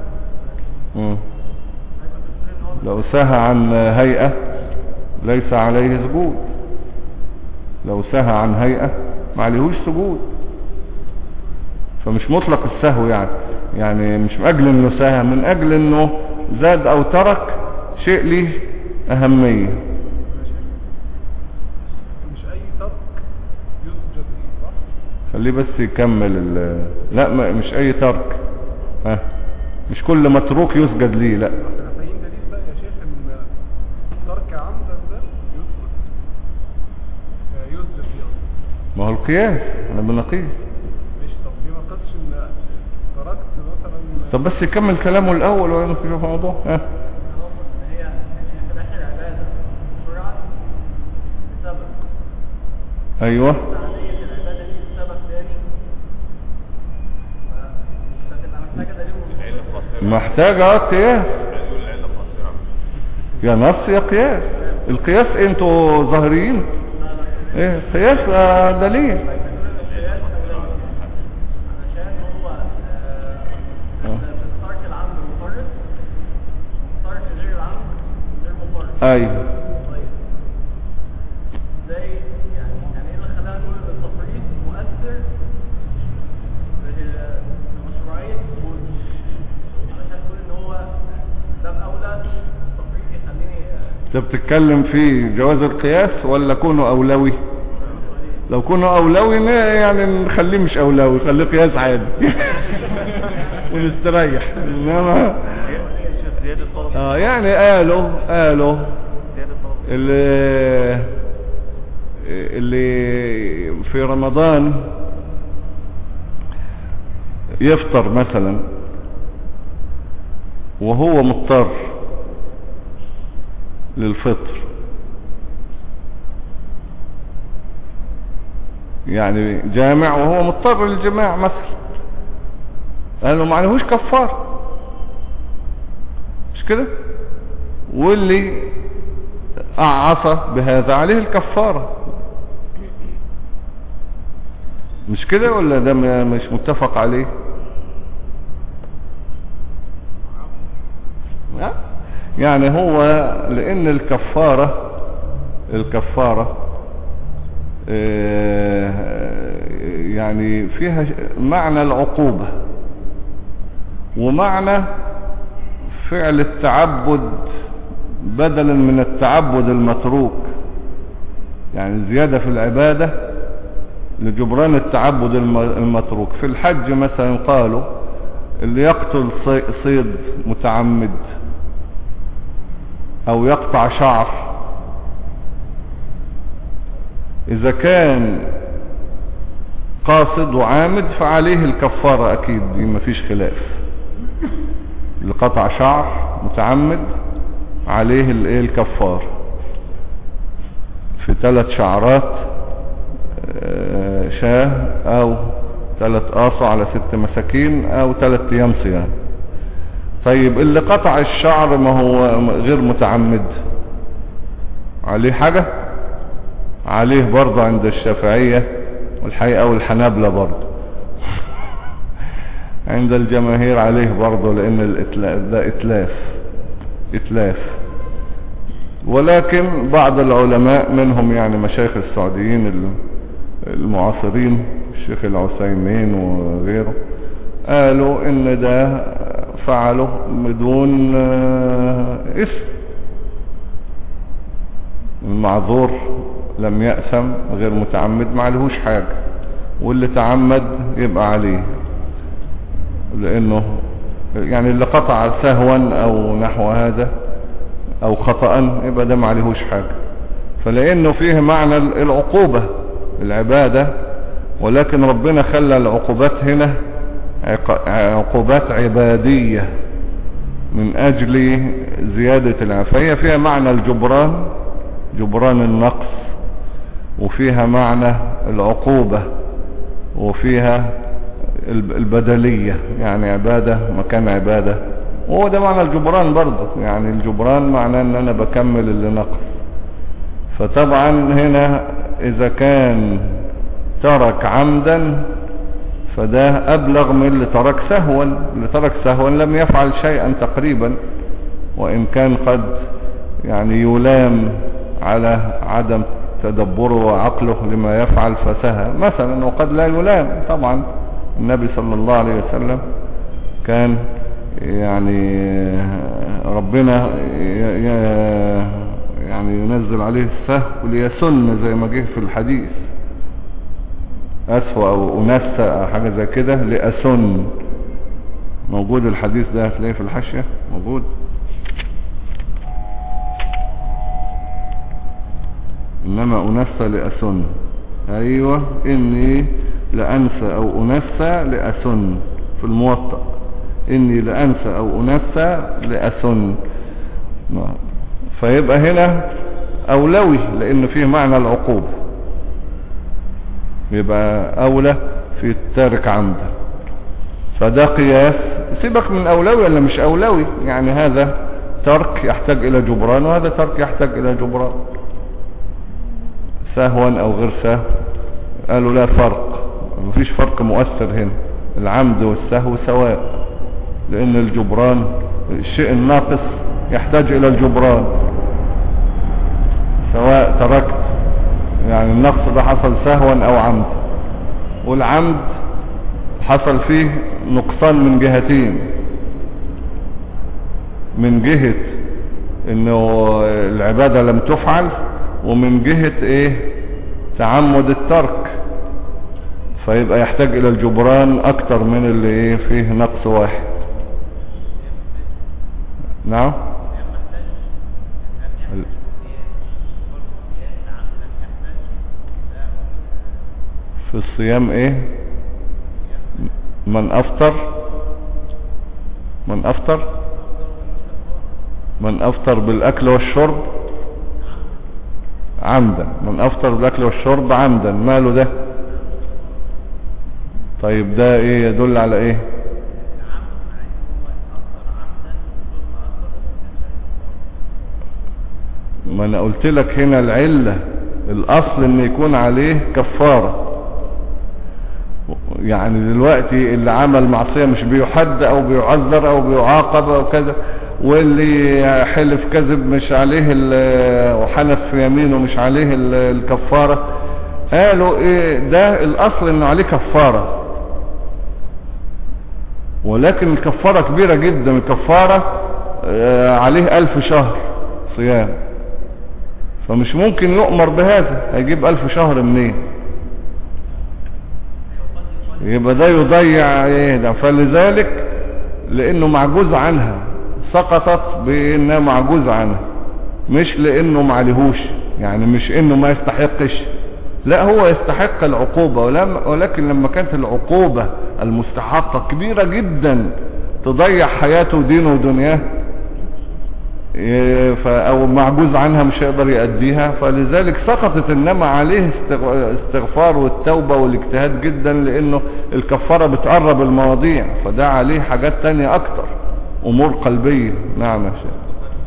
لو سهى عن هيئة ليس عليه سجود، لو سهى عن هيئة ما عليهوش سجود. فمش مطلق السهو، يعني مش من اجل انه سهى، من اجل انه زاد او ترك شيء له اهمية. مش اي ترك يسجد فيه، صح؟ خليه بس يكمل لا، مش اي ترك، مش كل متروك يسجد ليه، لا. احنا فاهمين دليل بقى يا شيخ ان ترك عمدا ده يسجد فيه اصلا. ما هو القياس، احنا بنقيس. طب بس يكمل كلامه الاول ويمشي في الموضوع. هي في اخر العباده شرعا بسبب، ايوه، عمليه العباده دي بسبب ثاني، فتبقى محتاجه دليل، محتاجه قياس، يا نص يا قياس. القياس انتوا ظاهريين، قياس دليل. ايوه. طيب ازاي يعني ايه اللي خلانا نقول ان التفريط مؤثر في مشروعيه الوجود، علشان تقول ان هو ده الاولى التفريط يخليني. انت بتتكلم في جواز القياس ولا كونه اولوي؟ لو كونه اولوي يعني نخليه مش اولوي، خليه قياس عادي ونستريح. انما يعني قالوا اللي في رمضان يفطر مثلا وهو مضطر للفطر، يعني جامع وهو مضطر للجماع مثلا، قالوا ما عليهوش كفار، مش كده؟ واللي أعصى بهذا عليه الكفارة، مش كده؟ ولا ده مش متفق عليه؟ يعني هو لأن الكفارة يعني فيها معنى العقوبة ومعنى فعل التعبد بدلا من التعبد المتروك، يعني زيادة في العبادة لجبران التعبد المتروك. في الحج مثلا قالوا اللي يقتل صيد متعمد او يقطع شعر، اذا كان قاصد وعامد فعليه الكفارة اكيد، دي مفيش خلاف. اللي قطع شعر متعمد عليه الكفار في 3 شعرات شاه او 3 آصع على 6 مساكين او 3 ايام صيام. طيب اللي قطع الشعر ما هو غير متعمد عليه حاجة؟ عليه برضه عند الشافعية والحقيقة والحنابلة برضه عند الجماهير عليه برضه، لان ده اتلاف. ولكن بعض العلماء منهم يعني مشايخ السعوديين المعاصرين الشيخ العثيمين وغيره قالوا ان ده فعله بدون اسم، المعذور لم يأثم غير متعمد ما عليهوش حاجة، واللي تعمد يبقى عليه، لانه يعني اللي قطع سهوا او نحو هذا او خطأ يبقى ده ما عليهوش حاجة. فلانه فيه معنى العقوبة العبادة، ولكن ربنا خلى العقوبات هنا عقوبات عبادية من اجل زيادة العافية. فيها معنى الجبران، جبران النقص، وفيها معنى العقوبة، وفيها البدلية، يعني عبادة مكان عبادة، وهو ده معنى الجبران برضه. يعني الجبران معناه ان انا بكمل اللي نقص. فطبعا هنا اذا كان ترك عمدا فده ابلغ من اللي ترك سهوا. اللي ترك سهوا لم يفعل شيئا تقريبا، وان كان قد يعني يلام على عدم تدبره وعقله لما يفعل فسهى مثلا، وقد لا يلام. طبعا النبي صلى الله عليه وسلم كان يعني ربنا يعني ينزل عليه السهو ليسن زي ما جه في الحديث، أسوأ أو أنسى أو حاجة زي كده لأسن. موجود الحديث ده، هتلاقيه في الحاشية موجود. إنما أنسى لأسن، أيوة إني لأنسى أو أنسى لأسن في الموطأ، إني لأنسى أو أنسى لأسن. فيبقى هنا أولوي لأن فيه معنى العقوبة، يبقى أولى في التارك عمدا. فده قياس. سيبك من أولوي ولا مش أولوي، يعني هذا ترك يحتاج إلى جبران وهذا ترك يحتاج إلى جبران، سهوا أو غير سهو. قالوا لا فرق، مفيش فرق مؤثر هنا، العمد والسهو سواء، لأن الجبران الشيء الناقص يحتاج إلى الجبران سواء تركت، يعني النقص ده حصل سهوا أو عمد، والعمد حصل فيه نقصان من جهتين، من جهة انه العبادة لم تفعل، ومن جهة ايه تعمد الترك، فيبقى يحتاج الى الجبران اكتر من اللي ايه فيه نقص واحد. نعم. في الصيام ايه؟ من افطر بالاكل والشرب عمدا، من افطر بالاكل والشرب عمدا، ماله ده؟ طيب ده ايه يدل على ايه؟ ما انا قلت لك هنا العلة الاصل ان يكون عليه كفارة. يعني دلوقتي اللي عمل معصية مش بيحد او بيعذر او بيعاقب او كذا، واللي حلف كذب مش عليه وحنف في يمينه مش عليه الكفارة. قالوا ايه ده الاصل انه عليه كفارة، ولكن الكفارة كبيرة جدا. الكفارة عليه 1000 شهر صيام، فمش ممكن يؤمر بهذا، هيجيب 1000 شهر منين؟ يبقى ده يضيع ايه ده. فلذلك لانه معجوز عنها سقطت بانها معجوز عنها، مش لانه معلهوش، يعني مش انه ما يستحقش، لا هو يستحق العقوبة، ولكن لما كانت العقوبة المستحقة كبيرة جدا تضيع حياته ودينه ودنياه او معجوز عنها مش هيقدر يأديها، فلذلك سقطت. انما عليه استغفار والتوبة والاجتهاد جدا، لانه الكفارة بتقرب المواضيع، فده عليه حاجات تانية اكتر، امور قلبية. نعم يا شيخ.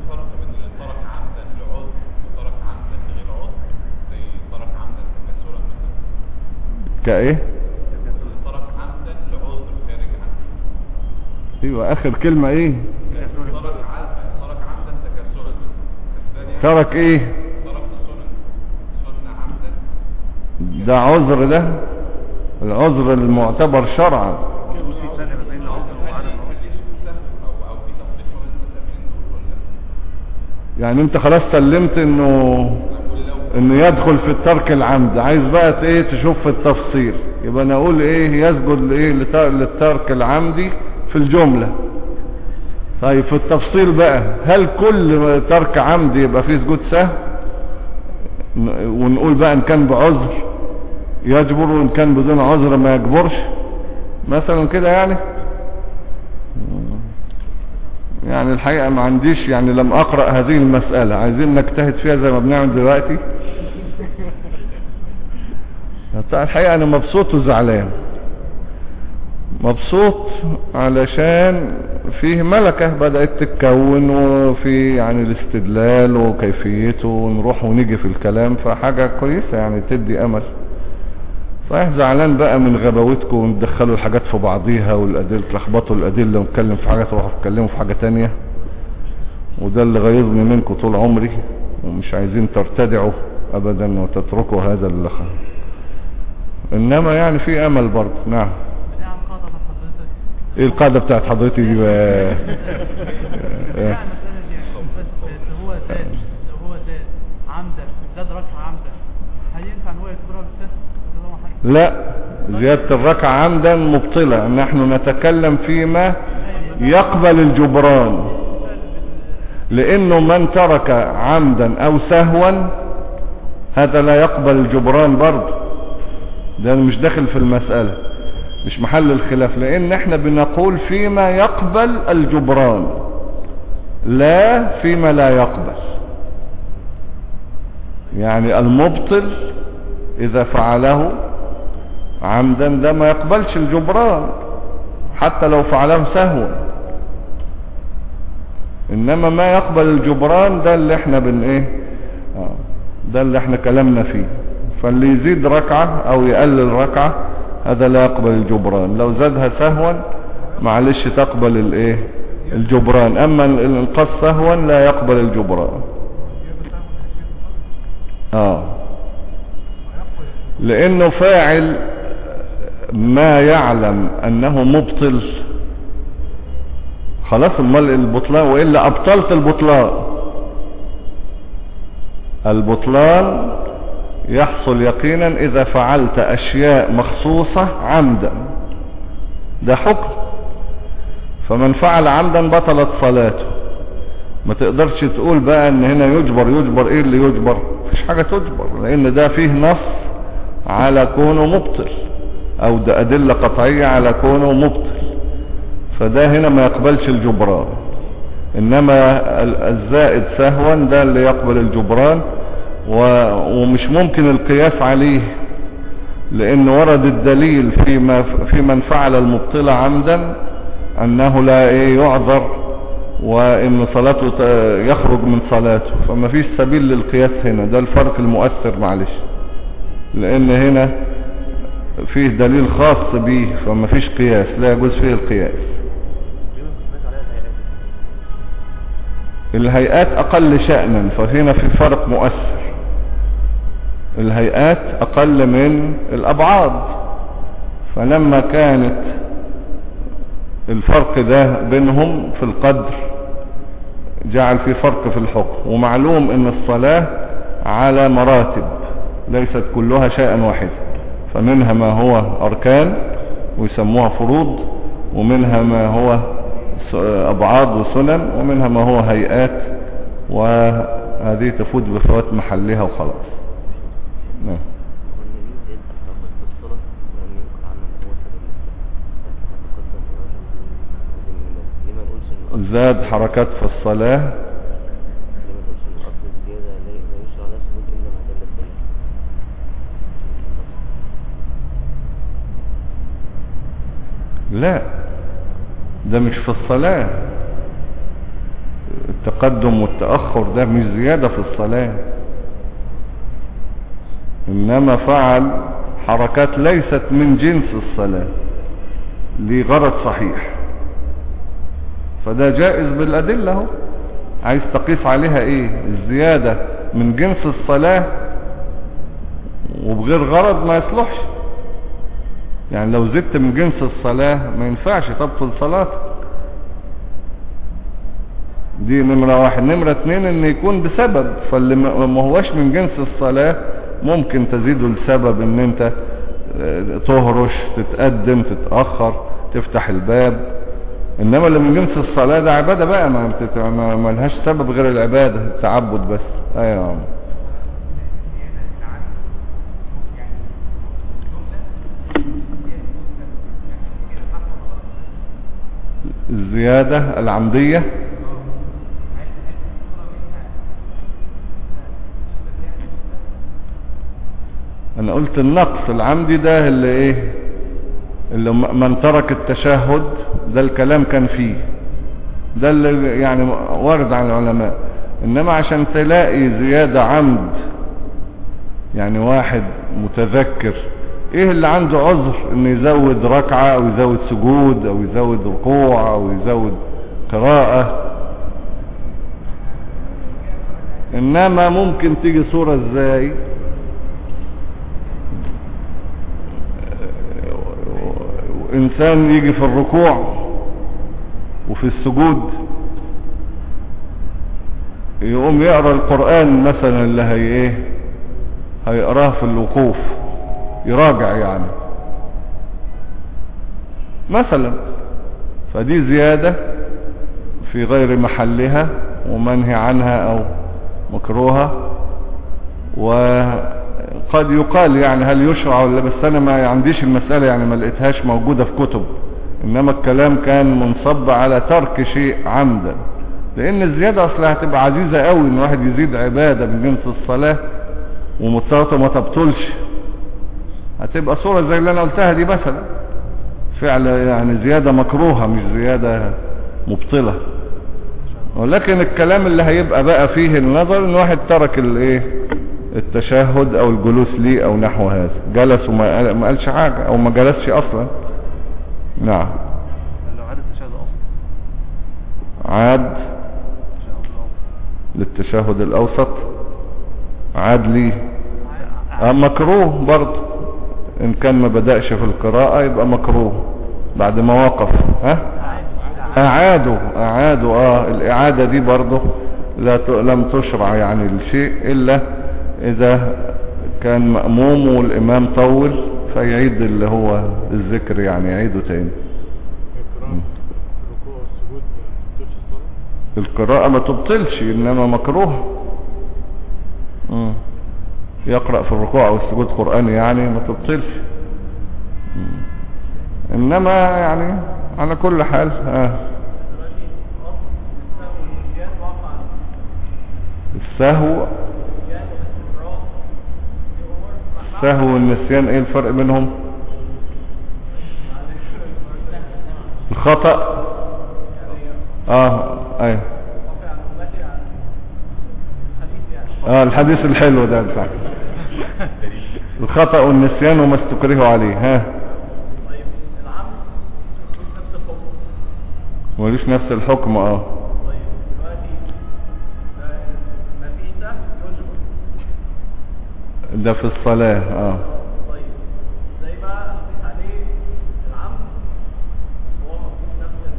كايه؟ ترك عمدا لعذر خارج عنه. ايوه اخر كلمة ايه؟ ترك عمدا تكاسلا. ترك ايه؟ ترك سنة عمدا. ده عذر، ده العذر المعتبر شرعا. يعني انت خلاص سلمت انه يدخل في الترك العمد، عايز بقى ايه تشوف في التفصيل. يبقى انا اقول ايه يسجد ايه للترك العمدي في الجملة. طيب في التفصيل بقى، هل كل ترك عمدي يبقى فيه سجود سهو؟ ونقول بقى ان كان بعذر يجبر، وان كان بدون عذر ما يجبرش مثلا كده. يعني الحقيقة ما عنديش، يعني لم اقرأ هذه المسألة، عايزين نجتهد فيها زي ما بنعمل دلوقتي. الحقيقة انا مبسوط وزعلان. مبسوط علشان فيه ملكة بدأت تتكون، وفي يعني الاستدلال وكيفيته، ونروح ونيجي في الكلام، فحاجة كويسة يعني تدي امل. صحيح زعلان بقى من غباوتكم، وندخلوا الحاجات في بعضيها، والأدلة تلخبطوا الأدلة، ونتكلم في حاجة تروحوا تتكلموا في حاجة تانية، وده اللي غيظني منكم طول عمري، ومش عايزين ترتدعوا أبدا وتتركوا هذا اللخم. إنما يعني في أمل برضه. نعم. ايه القاعدة بتاعت حضرتي دي بقى؟ هو زاد عمدا، زاد ركعة عمدا، هل ينفع ان هو يكبرها بالسهو؟ لا، زيادة الركعة عمدا مبطلة. نحن نتكلم فيما يقبل الجبران، لانه من ترك عمدا او سهوا هذا لا يقبل الجبران برضه، ده مش داخل في المسألة، مش محل الخلاف، لان احنا بنقول فيما يقبل الجبران لا فيما لا يقبل. يعني المبطل اذا فعله عمدا ده ما يقبلش الجبران حتى لو فعله سهوا، انما ما يقبل الجبران ده اللي احنا ده اللي احنا كلامنا فيه. فاللي يزيد ركعة او يقلل ركعة هذا لا يقبل الجبران، لو زادها سهوا معلش تقبل الجبران، اما الانقاص سهوا لا يقبل الجبران. لانه فاعل ما يعلم انه مبطل خلاص، امال البطلان، والا ابطلت البطلان يحصل يقينا اذا فعلت اشياء مخصوصة عمدا، ده حكم. فمن فعل عمدا بطلت صلاته. ما تقدرش تقول بقى ان هنا يجبر ايه اللي يجبر؟ مفيش حاجة تجبر، لان ده فيه نص على كونه مبطل، او ده ادلة قطعية على كونه مبطل، فده هنا ما يقبلش الجبران. انما الزائد سهوا ده اللي يقبل الجبران، ومش ممكن القياس عليه، لان ورد الدليل في من فعل المبطل عمدا انه لا يعذر، وان صلاته يخرج من صلاته، فما فيش سبيل للقياس هنا. ده الفرق المؤثر معلش، لان هنا فيه دليل خاص به، فما فيش قياس، لا يجوز فيه القياس. الهيئات اقل شأنا، فهنا في فرق مؤثر. الهيئات اقل من الابعاد، فلما كانت الفرق ده بينهم في القدر جعل في فرق في الحكم. ومعلوم ان الصلاة على مراتب ليست كلها شيئا واحدا، فمنها ما هو اركان، ويسموها فروض، ومنها ما هو أبعاد وسنن، ومنها ما هو هيئات، وهذه تفوت بفوات محلها وخلاص. نعم. زاد حركات في الصلاة. لا، ده مش في الصلاة. التقدم والتأخر ده مش زيادة في الصلاة، إنما فعل حركات ليست من جنس الصلاة لغرض صحيح، فده جائز بالأدلة اهو. عايز تقيس عليها ايه؟ الزيادة من جنس الصلاة وبغير غرض ما يصلحش. يعني لو زدت من جنس الصلاة ما ينفعش تبطل صلاتك. دي نمرة واحد. نمرة اتنين ان يكون بسبب، فاللي ما هوش من جنس الصلاة ممكن تزيده لسبب ان انت تهرش، تتقدم، تتأخر، تفتح الباب. انما اللي من جنس الصلاة ده عبادة بقى، ما لهاش سبب غير العبادة، التعبد بس. ايوه يا عم. الزيادة العمدية انا قلت النقص العمدي ده اللي ايه، اللي من ترك التشهد، ده الكلام كان فيه، ده اللي يعني وارد عن العلماء. انما عشان تلاقي زيادة عمد، يعني واحد متذكر ايه اللي عنده عذر انه يزود ركعة او يزود سجود او يزود ركوع او يزود قراءة. انما ممكن تيجي صورة ازاي؟ انسان يجي في الركوع وفي السجود يقوم يقرأ القرآن مثلا اللي هيقراه في الوقوف، يراجع يعني مثلا، فدي زيادة في غير محلها ومنهي عنها او مكروهة. وقد يقال يعني هل يشرع ولا، بس انا ما عنديش المسألة يعني ما لقيتهاش موجودة في كتب، انما الكلام كان منصب على ترك شيء عمدا، لان الزيادة اصلا هتبقى عزيزة قوي ان واحد يزيد عبادة من جنس الصلاة ومتصاطة ما تبطلش، هتبقى صورة زي اللي انا قلتها دي مثلا، فعل يعني زيادة مكروهة مش زيادة مبطلة. ولكن الكلام اللي هيبقى بقى فيه النظر ان واحد ترك التشهد او الجلوس ليه او نحو هذا، جلس وما قالش حاجة او ما جلسش اصلا. نعم. لو عاد التشهد اصلا، عاد للتشهد الاوسط، عاد ليه مكروه برضه، ان كان ما بدأش في القراءة يبقى مكروه بعد ما وقف. اعادوا الاعادة دي برضه لم تشرع يعني الشيء الا اذا كان مأموم والامام طول فيعيد اللي هو الذكر، يعني يعيده تاني. القراءة ما تبطلش انما مكروه. يقرأ في الركوع او السجود قرآن يعني ما تبطلش، انما يعني على كل حال السهو والنسيان ايه الفرق بينهم؟ الخطأ ايوه الحديث الحلو ده بتاع الخطأ والنسيان وما استكرهوا عليه. طيب العمد نفس الحكم وليش نفس الحكم. طيب دلوقتي ما فيش ده يجبر ده في الصلاة. طيب زي بقى نقيس عليه العمد هو نفس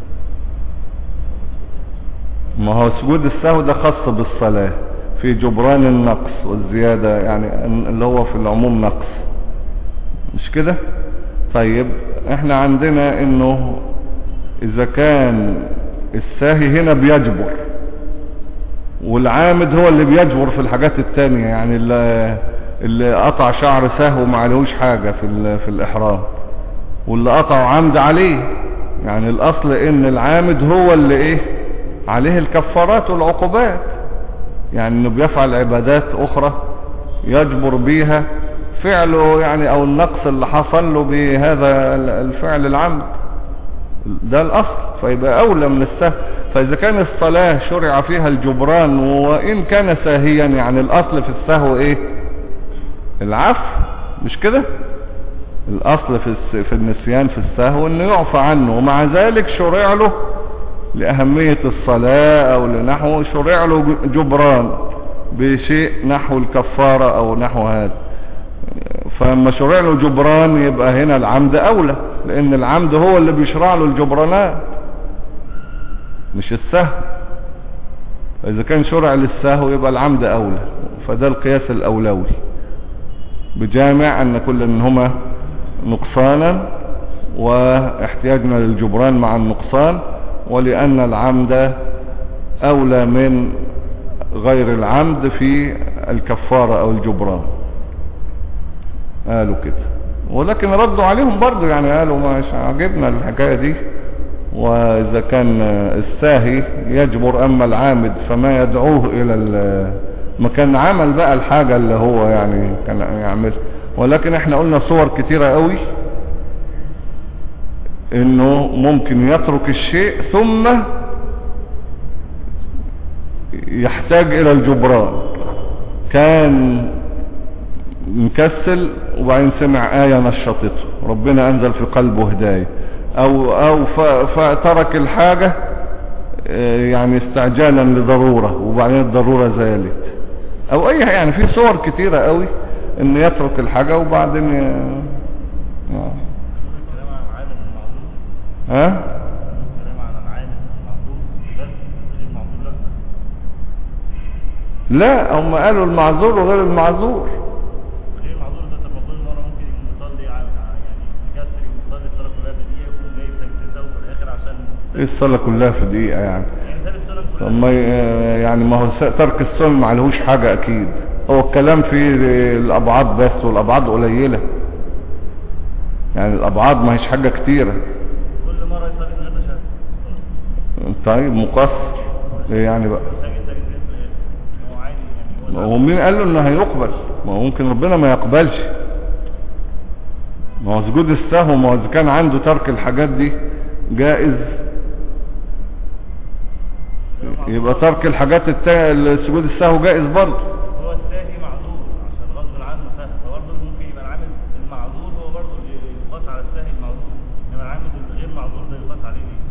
ما هو سجود السهو ده خاص بالصلاة في جبران النقص والزيادة، يعني اللي هو في العموم نقص، مش كده؟ طيب احنا عندنا انه اذا كان الساهي هنا بيجبر والعامد هو اللي بيجبر في الحاجات التانية، يعني اللي قطع شعر سهو ما عليهوش حاجة في الاحرام، واللي قطع عمد عليه. يعني الاصل ان العامد هو اللي ايه عليه الكفارات والعقوبات، يعني انه بيفعل عبادات اخرى يجبر بيها فعله، يعني او النقص اللي حصل له بهذا الفعل العمد، ده الاصل. فيبقى اولى من السهو. فاذا كان الصلاة شرع فيها الجبران وان كان ساهيا، يعني الاصل في السهو ايه؟ العفو، مش كده؟ الاصل في النسيان في السهو انه يعفى عنه، ومع ذلك شرع له لأهمية الصلاة او لنحو شرع له جبران بشيء نحو الكفارة او نحو هذا. فلما شرع له جبران يبقى هنا العمد اولى، لان العمد هو اللي بيشرع له الجبرانات مش السهو. فاذا كان شرع للسهو يبقى العمد اولى، فده القياس الاولوي بجامع ان كل منهما نقصانا واحتياجنا للجبران مع النقصان، ولان العمد اولى من غير العمد في الكفارة او الجبران. قالوا كده، ولكن ردوا عليهم برضو، يعني قالوا مش عجبنا الحكاية دي، واذا كان الساهي يجبر اما العامد فما يدعوه الى ما كان عمل بقى الحاجة اللي هو يعني كان يعمل. ولكن احنا قلنا صور كتيرة قوي انه ممكن يترك الشيء ثم يحتاج الى الجبران. كان مكسل وبعدين سمع آية نشطته، ربنا انزل في قلبه هداية، او فترك الحاجة يعني استعجالا لضرورة وبعدين الضرورة زالت، او اي يعني في صور كتيرة قوي ان يترك الحاجة وبعدين ها لا، هم قالوا المعذور وغير المعذور. غير المعذور ده طب كل مره ممكن يصلي يعني يكسر يصلي الصلاه كلها في دقيقه ويكون جايب سجدتها وفي الاخر عشان ايه الصلاه كلها في دقيقه يعني؟ ده السنه كلها. طب ما يعني ما هو ترك السنه ما عليهوش حاجه اكيد، هو الكلام في الابعاد بس، والابعاد قليله يعني الابعاد ما هيش حاجه كتيره. كل مره يصلي من غير تشهد. طيب مقصر ايه يعني بقى؟ هو مين قال له انه هيقبل؟ ما هو ممكن ربنا ما يقبلش. ما هو سجود السهو، ما هو اذا كان عنده ترك الحاجات دي جائز يبقى ترك الحاجات سجود السهو جائز برضه. هو الساهي معذور عشان غصب عنه سهل، فبرضه ممكن يبقى العامل المعذور هو برضه يقاس على الساهي المعذور، انما العامل الغير معذور ده يقاس عليه ليه؟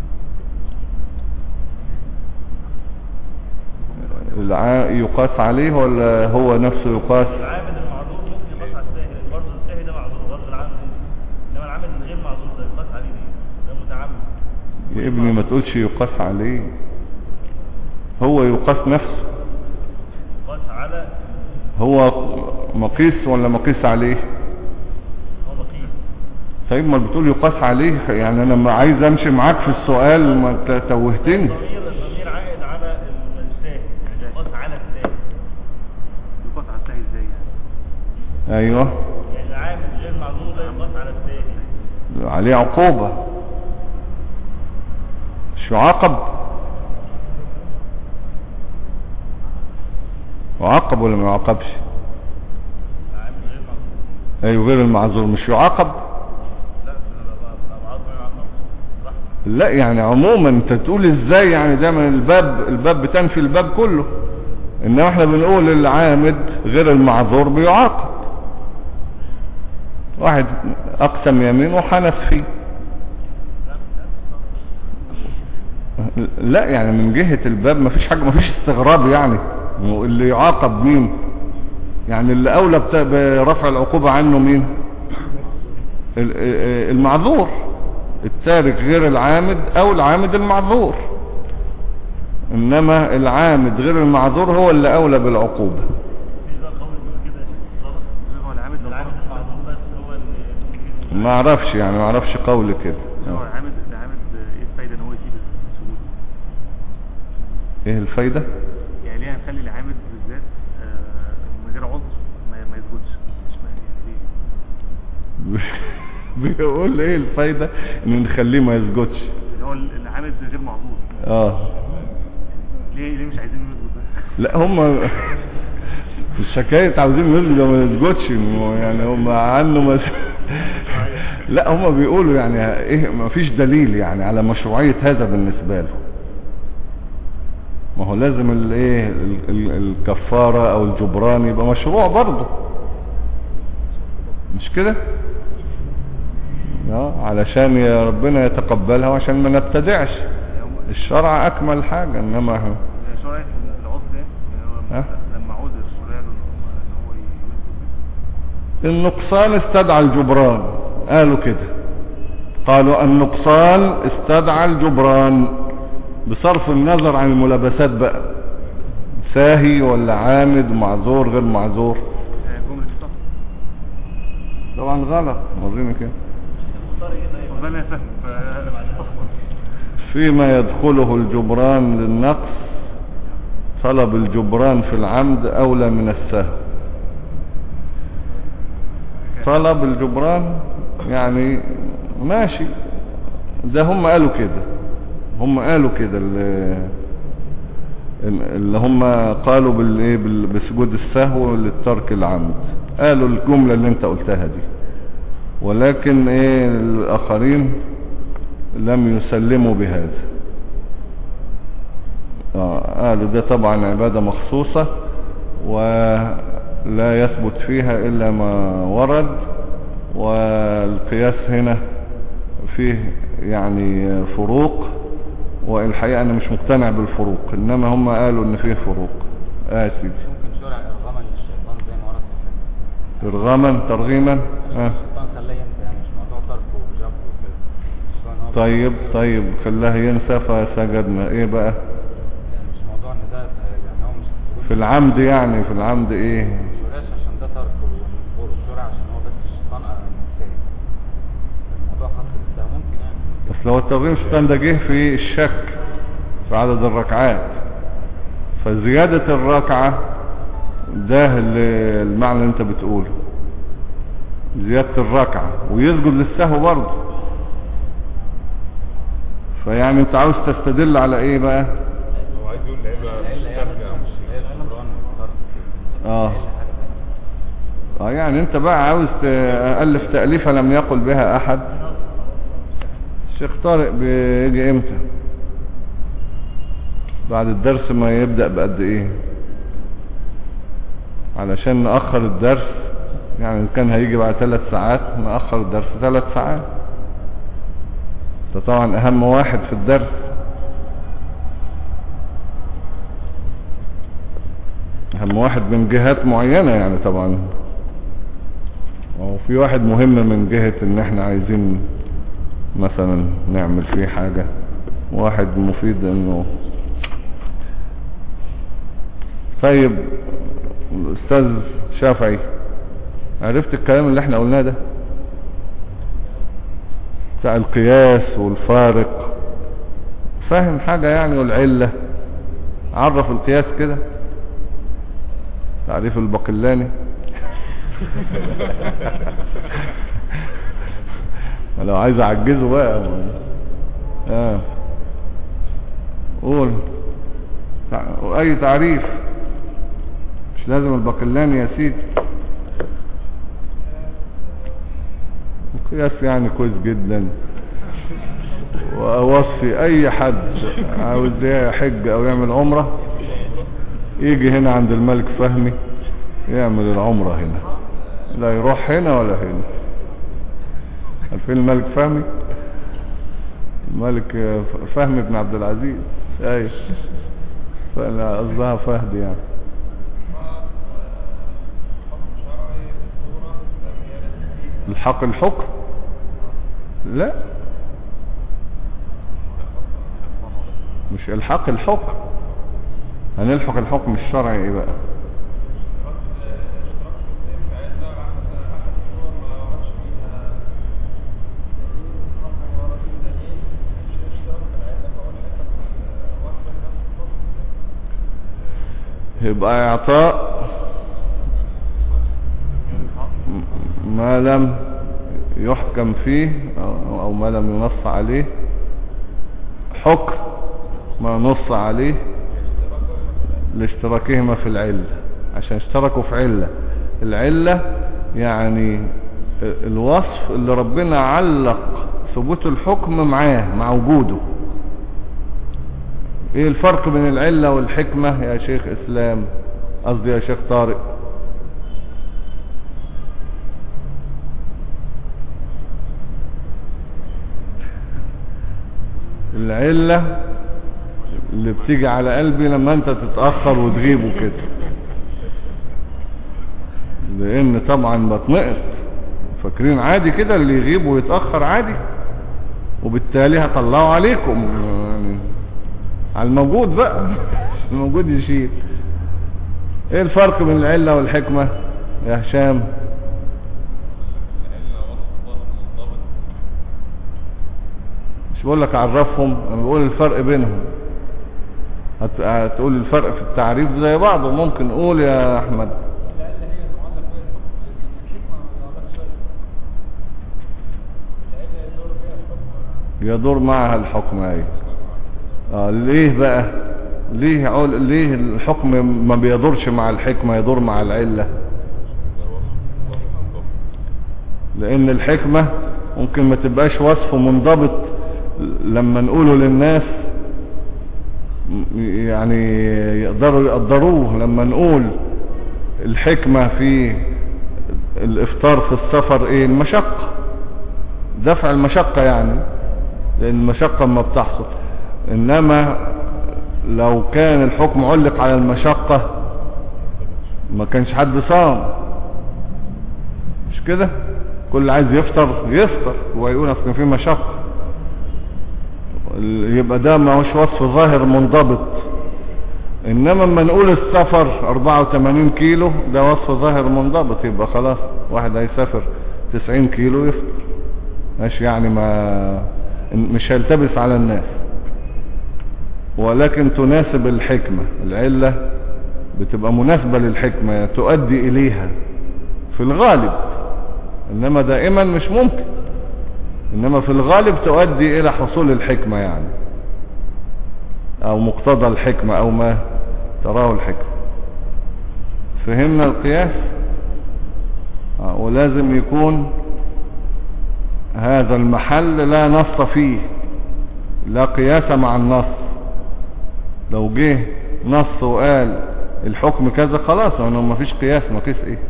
يقاس عليه ولا هو نفسه يقاس؟ العامل المعذور ممكن يقاس على الساهي، لان برضه الساهي ده معذور غصب عنه، انما العامل الغير معذور ده يقاس عليه ليه؟ ده متعمد. يا ابني ما تقولش يقاس عليه، هو يقاس نفسه. يقاس على هو مقيس ولا مقيس عليه؟ هو مقيس. طيب ما بتقول يقاس عليه، يعني انا ما عايز امشي معاك في السؤال ما توهتني. الضمير عائد على الساهي، يعني يقاس على الساهي. يقاس على الساهي ازاي يعني؟ ايوه يعني العامل غير معذور ده يقاس على الساهي، عليه عقوبة، مش يعاقب؟ يعاقب ولا ما يعاقبش؟ العامل غير معذور. ايوه غير المعذور مش يعاقب؟ لا الأبعاد ما يعاقب. صح. لا يعني عموما انت تقول ازاي يعني؟ دايما الباب بتنفي الباب كله، انما احنا بنقول العامد غير المعذور بيعاقب. واحد اقسم يمين وحنث فيه، لا يعني من جهة الباب مفيش حاجة، مفيش استغراب يعني. اللي يعاقب مين؟ يعني اللي اولى برفع العقوبة عنه مين؟ المعذور. التارك غير العامد او العامد المعذور، انما العامد غير المعذور هو اللي اولى بالعقوبة. في بقى قول بيقول كده يا شيخ، هو العامل المعذور بس هو اللي ما اعرفش يعني، ما اعرفش قول كده. هو عامد ايه الفايدة ان هو يسيب السجود؟ ايه الفايدة؟ يعني ليه هنخلي العامد بالذات من غير عذر ما يسجدش؟ مش فاهم يعني ليه. بيقول ايه الفايدة ان نخليه ما يسجدش؟ اللي هو العامد غير معذور. ليه مش عايزين يسجد ده؟ لا هم مش حكاية عاوزين يسجد وما يسجدش يعني، هم عنه لا هم بيقولوا يعني ايه، ما فيش دليل يعني على مشروعية هذا بالنسبة له. ما هو لازم الايه الكفارة او الجبران يبقى مشروع برضه، مش كده؟ علشان يا ربنا يتقبلها وعشان ما نبتدعش. الشرع اكمل حاجة. انما شرع العذر ده لما عذر شرع له ان هو يسجد. النقصان استدعى الجبران، قالوا كده، قالوا النقصان استدعى الجبران بصرف النظر عن الملابسات بقى، ساهي ولا عامد، معذور غير معذور. جملة الصف طبعا غلط، وريني كده. ربنا يفهم. فيما يدخله الجبران للنقص طلب الجبران في العمد أولى من السهو. طلب الجبران يعني ماشي، ده هم قالوا كده، هم قالوا كده اللي هم قالوا بالايه بسجود السهو للترك العمد، قالوا الجملة اللي انت قلتها دي. ولكن ايه الاخرين لم يسلموا بهذا. قالوا ده طبعا عبادة مخصوصة ولا يثبت فيها الا ما ورد، والقياس هنا فيه يعني فروق، والحقيقة انا مش مقتنع بالفروق، انما هم قالوا ان فيه فروق. سيدي ممكن شرع ارغاما للشيطان زي ما ورد في الحديث. ارغاما ترغيما. الشيطان خلاه ينسى، يعني مش موضوع تركه وجبره وكده. طيب خلاه ينسى فسجدنا. ايه بقى؟ يعني مش موضوع ان ده يعني هو مش في العمد، يعني في العمد ايه؟ شرعش عشان ده تركه ونفوره، شرع عشان هو بس الشيطان نساه. الموضوع خاص بالسهو ممكن يعني. بس لو الترغيم الشيطان ده جه في الشك في عدد الركعات، فزيادة الركعة ده المعنى اللي انت بتقوله، زيادة الركعة ويسجد للسهو برضه. فيعني انت عاوز تستدل على ايه بقى؟ هو عايز يقول لعيبه يعني انت بقى عاوز تألف تأليفة لم يقل بها احد. الشيخ طارق بيجي امتى؟ بعد الدرس ما يبدأ بقد ايه؟ علشان نأخر الدرس، يعني كان هيجي بعد 3 ساعات نأخر الدرس 3 ساعات. ده طبعا اهم واحد في الدرس. اهم واحد من جهات معينة يعني طبعا، وفي واحد مهم من جهة ان احنا عايزين مثلا نعمل فيه حاجة، واحد مفيد انه. طيب الاستاذ شافعي، عرفت الكلام اللي احنا قلناه ده بتاع القياس والفارق؟ فاهم حاجة يعني؟ والعلة عرف القياس كده تعريف البقلاني. لو عايز اعجزه بقى قول اي تعريف، مش لازم البقلاني يا سيدي. القياس يعني كويس جدا، واوصي اي حد عاوز يحج او يعمل عمرة يجي هنا عند الملك فهمي يعمل العمرة هنا، لا يروح هنا ولا هنا. عارفين الملك فهمي؟ الملك فهمي بن عبد العزيز. ايوه قصدها فهد يعني. الحق الحكم؟ لا مش الحق الحكم، هنلحق الحكم الشرعي ايه بقى؟ يبقى اعطاء ما لم يحكم فيه او ما لم ينص عليه، حكم ما نص عليه لاشتراكهما في العلة، عشان اشتركوا في علة. العلة يعني الوصف اللي ربنا علق ثبوت الحكم معاه، مع وجوده. ايه الفرق بين العلة والحكمة يا شيخ اسلام، قصدي يا شيخ طارق؟ العلة اللي بتيجي على قلبي لما انت تتأخر وتغيب وكده، لان طبعا بتنقص، فاكرين عادي كده اللي يغيب ويتأخر عادي، وبالتالي هطلعوا عليكم يعني على الموجود بقى الموجود يشيل. ايه الفرق بين العلة والحكمة يا هشام؟ مش بقول لك اعرفهم، انا بقول الفرق بينهم. هتقول الفرق في التعريف زي بعض، وممكن نقول يا احمد يدور معها الحكم. ايه ليه بقى؟ ليه الحكم ما بيدورش مع الحكمة، يدور مع العلة؟ لان الحكمة ممكن ما تبقاش وصف منضبط لما نقوله للناس يعني يقدروا يقدروه. لما نقول الحكمة في الافطار في السفر ايه؟ المشقة، دفع المشقة يعني، لان المشقة ما بتحصل. انما لو كان الحكم علق على المشقة ما كانش حد صام، مش كده؟ كل عايز يفطر ويقول اصل في مشقة، يبقى ده ما هوش وصف ظاهر منضبط. انما لما نقول السفر 84 كيلو ده وصف ظاهر منضبط، يبقى خلاص واحد هيسافر 90 كيلو يفطر، ماشي يعني، ما مش هيلتبس على الناس، ولكن تناسب الحكمة. العلة بتبقى مناسبة للحكمة، تؤدي إليها في الغالب، إنما دائما مش ممكن، إنما في الغالب تؤدي إلى حصول الحكمة يعني، أو مقتضى الحكمة، أو ما تراه الحكمة. فهمنا القياس؟ ولازم يكون هذا المحل لا نص فيه، لا قياس مع النص. لو جه نص وقال الحكم كذا خلاص، انه ما فيش قياس، ما قيس ايه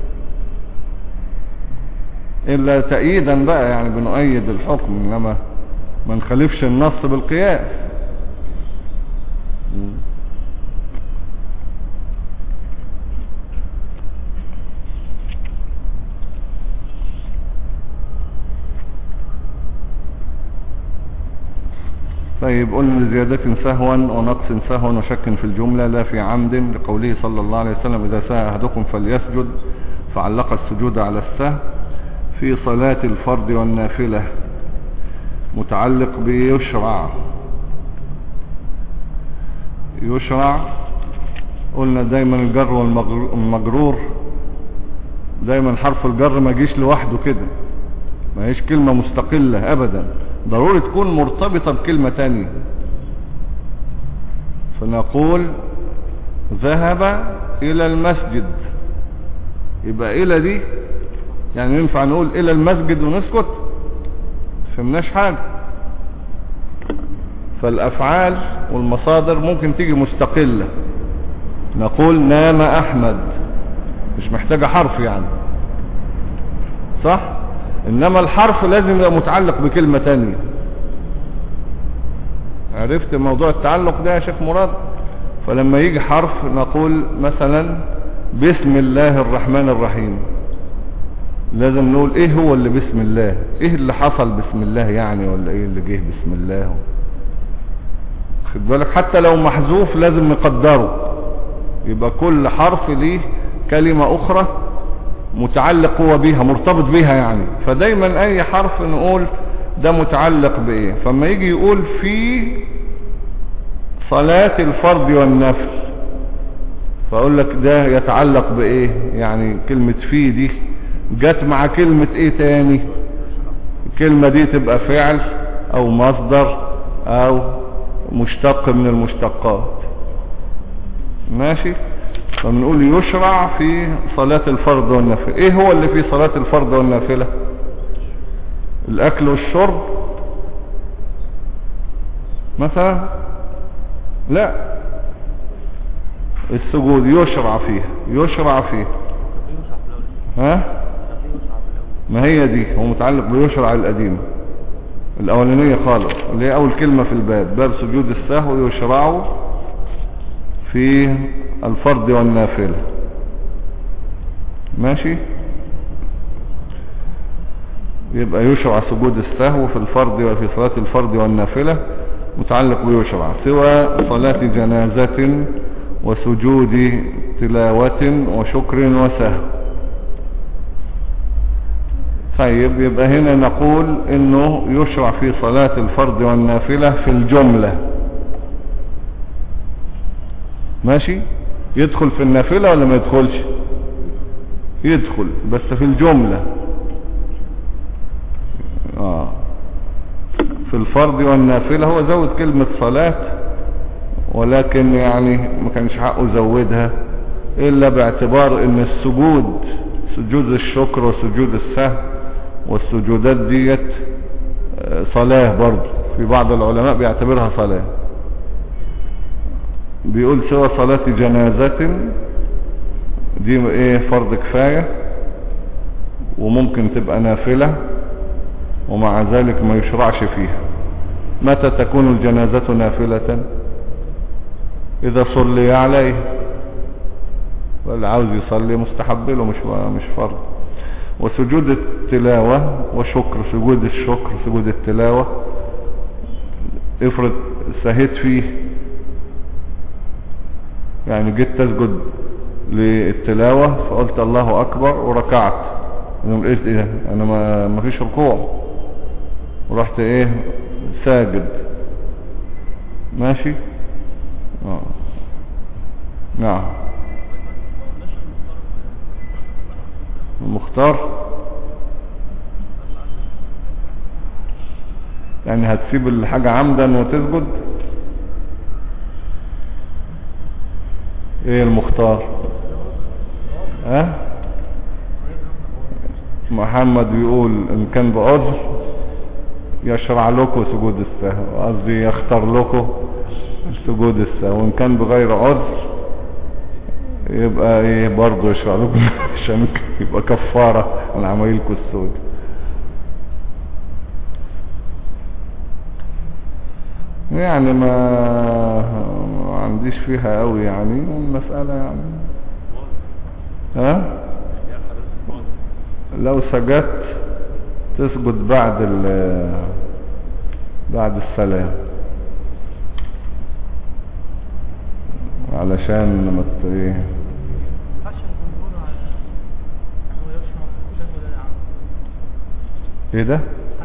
الا تأييدا بقى، يعني بنؤيد الحكم، انما ما نخالفش النص بالقياس. طيب، قلنا زيادة سهوا ونقص سهوا وشك في الجملة لا في عمد، لقوله صلى الله عليه وسلم إذا سهى أحدكم فليسجد، فعلق السجود على السهو في صلاة الفرض والنافلة. متعلق بيشرع. يشرع قلنا دايما الجر والمجرور، دايما حرف الجر ما يجيش لوحده كده، ما هيش كلمة مستقلة أبدا، ضروري تكون مرتبطة بكلمة تانية. فنقول ذهب إلى المسجد، يبقى إلى دي يعني ينفع نقول إلى المسجد ونسكت؟ فهمناش حاجة. فالأفعال والمصادر ممكن تيجي مستقلة. نقول نام أحمد، مش محتاجة حرف يعني، صح؟ انما الحرف لازم يبقى متعلق بكلمة تانية. عرفت موضوع التعلق ده يا شيخ مراد؟ فلما يجي حرف نقول مثلا بسم الله الرحمن الرحيم، لازم نقول ايه هو اللي بسم الله، ايه اللي حصل بسم الله يعني، ولا ايه اللي جه بسم الله. خد بالك حتى لو محذوف لازم نقدره، يبقى كل حرف ليه كلمة اخرى متعلق هو بيها، مرتبط بيها يعني. فدايما اي حرف نقول ده متعلق بايه. فما يجي يقول في صلاة الفرض والنفل، فاقول لك ده يتعلق بايه؟ يعني كلمة في دي جت مع كلمة ايه تاني؟ الكلمة دي تبقى فعل او مصدر او مشتق من المشتقات. ماشي. فبنقول يشرع في صلاة الفرض والنافلة. ايه هو اللي في صلاة الفرض والنافلة؟ الاكل والشرب مثلا؟ لا، السجود يشرع فيه. يشرع فيه ها؟ ما هي دي هو متعلق بيشرع القديم الاولانية خالص اللي هي اول كلمة في الباب، باب سجود السهو يشرع في الفرض والنافلة. ماشي. يبقى يشرع سجود السهو في الفرض وفي صلاة الفرض والنافلة متعلق بيشرع، سوى صلاة جنازة وسجود تلاوة وشكر وسهو. طيب يبقى هنا نقول انه يشرع في صلاة الفرض والنافلة في الجملة. ماشي. يدخل في النافلة ولا ما يدخلش؟ يدخل بس في الجملة. في الفرض والنافلة هو زود كلمة صلاة، ولكن يعني ما كانش حقه زودها الا باعتبار ان السجود، سجود الشكر وسجود السهو والسجودات ديت صلاة برضو. في بعض العلماء بيعتبرها صلاة. بيقول سوى صلاة جنازة دي ايه؟ فرض كفاية وممكن تبقى نافلة، ومع ذلك ما يشرعش فيها. متى تكون الجنازة نافلة؟ اذا صلي عليه، واللي عاوز يصلي مستحب له مش فرض. وسجود التلاوة وشكر، سجود الشكر سجود التلاوة. افرض سهيت فيه، يعني جيت تسجد للتلاوة فقلت الله اكبر وركعت، انا لقيت ايه؟ انا ما فيش ركوع ورحت ايه؟ ساجد. ماشي. نعم. المختار يعني هتسيب الحاجة عمدا وتسجد؟ ايه المختار؟ محمد بيقول ان كان بعذر يشرع لكم سجود السهو، قصدي يختار لكم سجود السهو، وان كان بغير عذر يبقى ايه برضه يشرع لكم عشان يبقى كفارة عن عمايلكم السود. يعني ما عنديش فيها قوي يعني المسألة يعني. لو سجدت تسجد بعد السلام علشان ما ايه ايه ده؟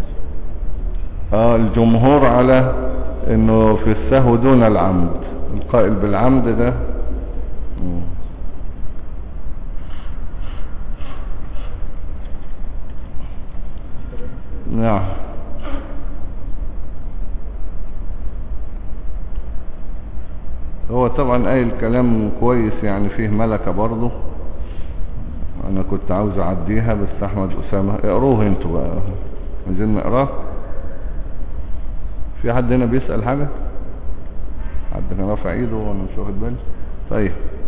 الجمهور على انه في السهو دون العمد، القائل بالعمد ده نعم. هو طبعا قايل كلام كويس يعني فيه ملكة برضه، انا كنت عاوز اعديها بس احمد اسامة اقروه انتوا بقى، عايزين نقراه. في حد هنا بيسأل حاجة؟ حد كان رافع ايده وانا مش واخد بالي؟ طيب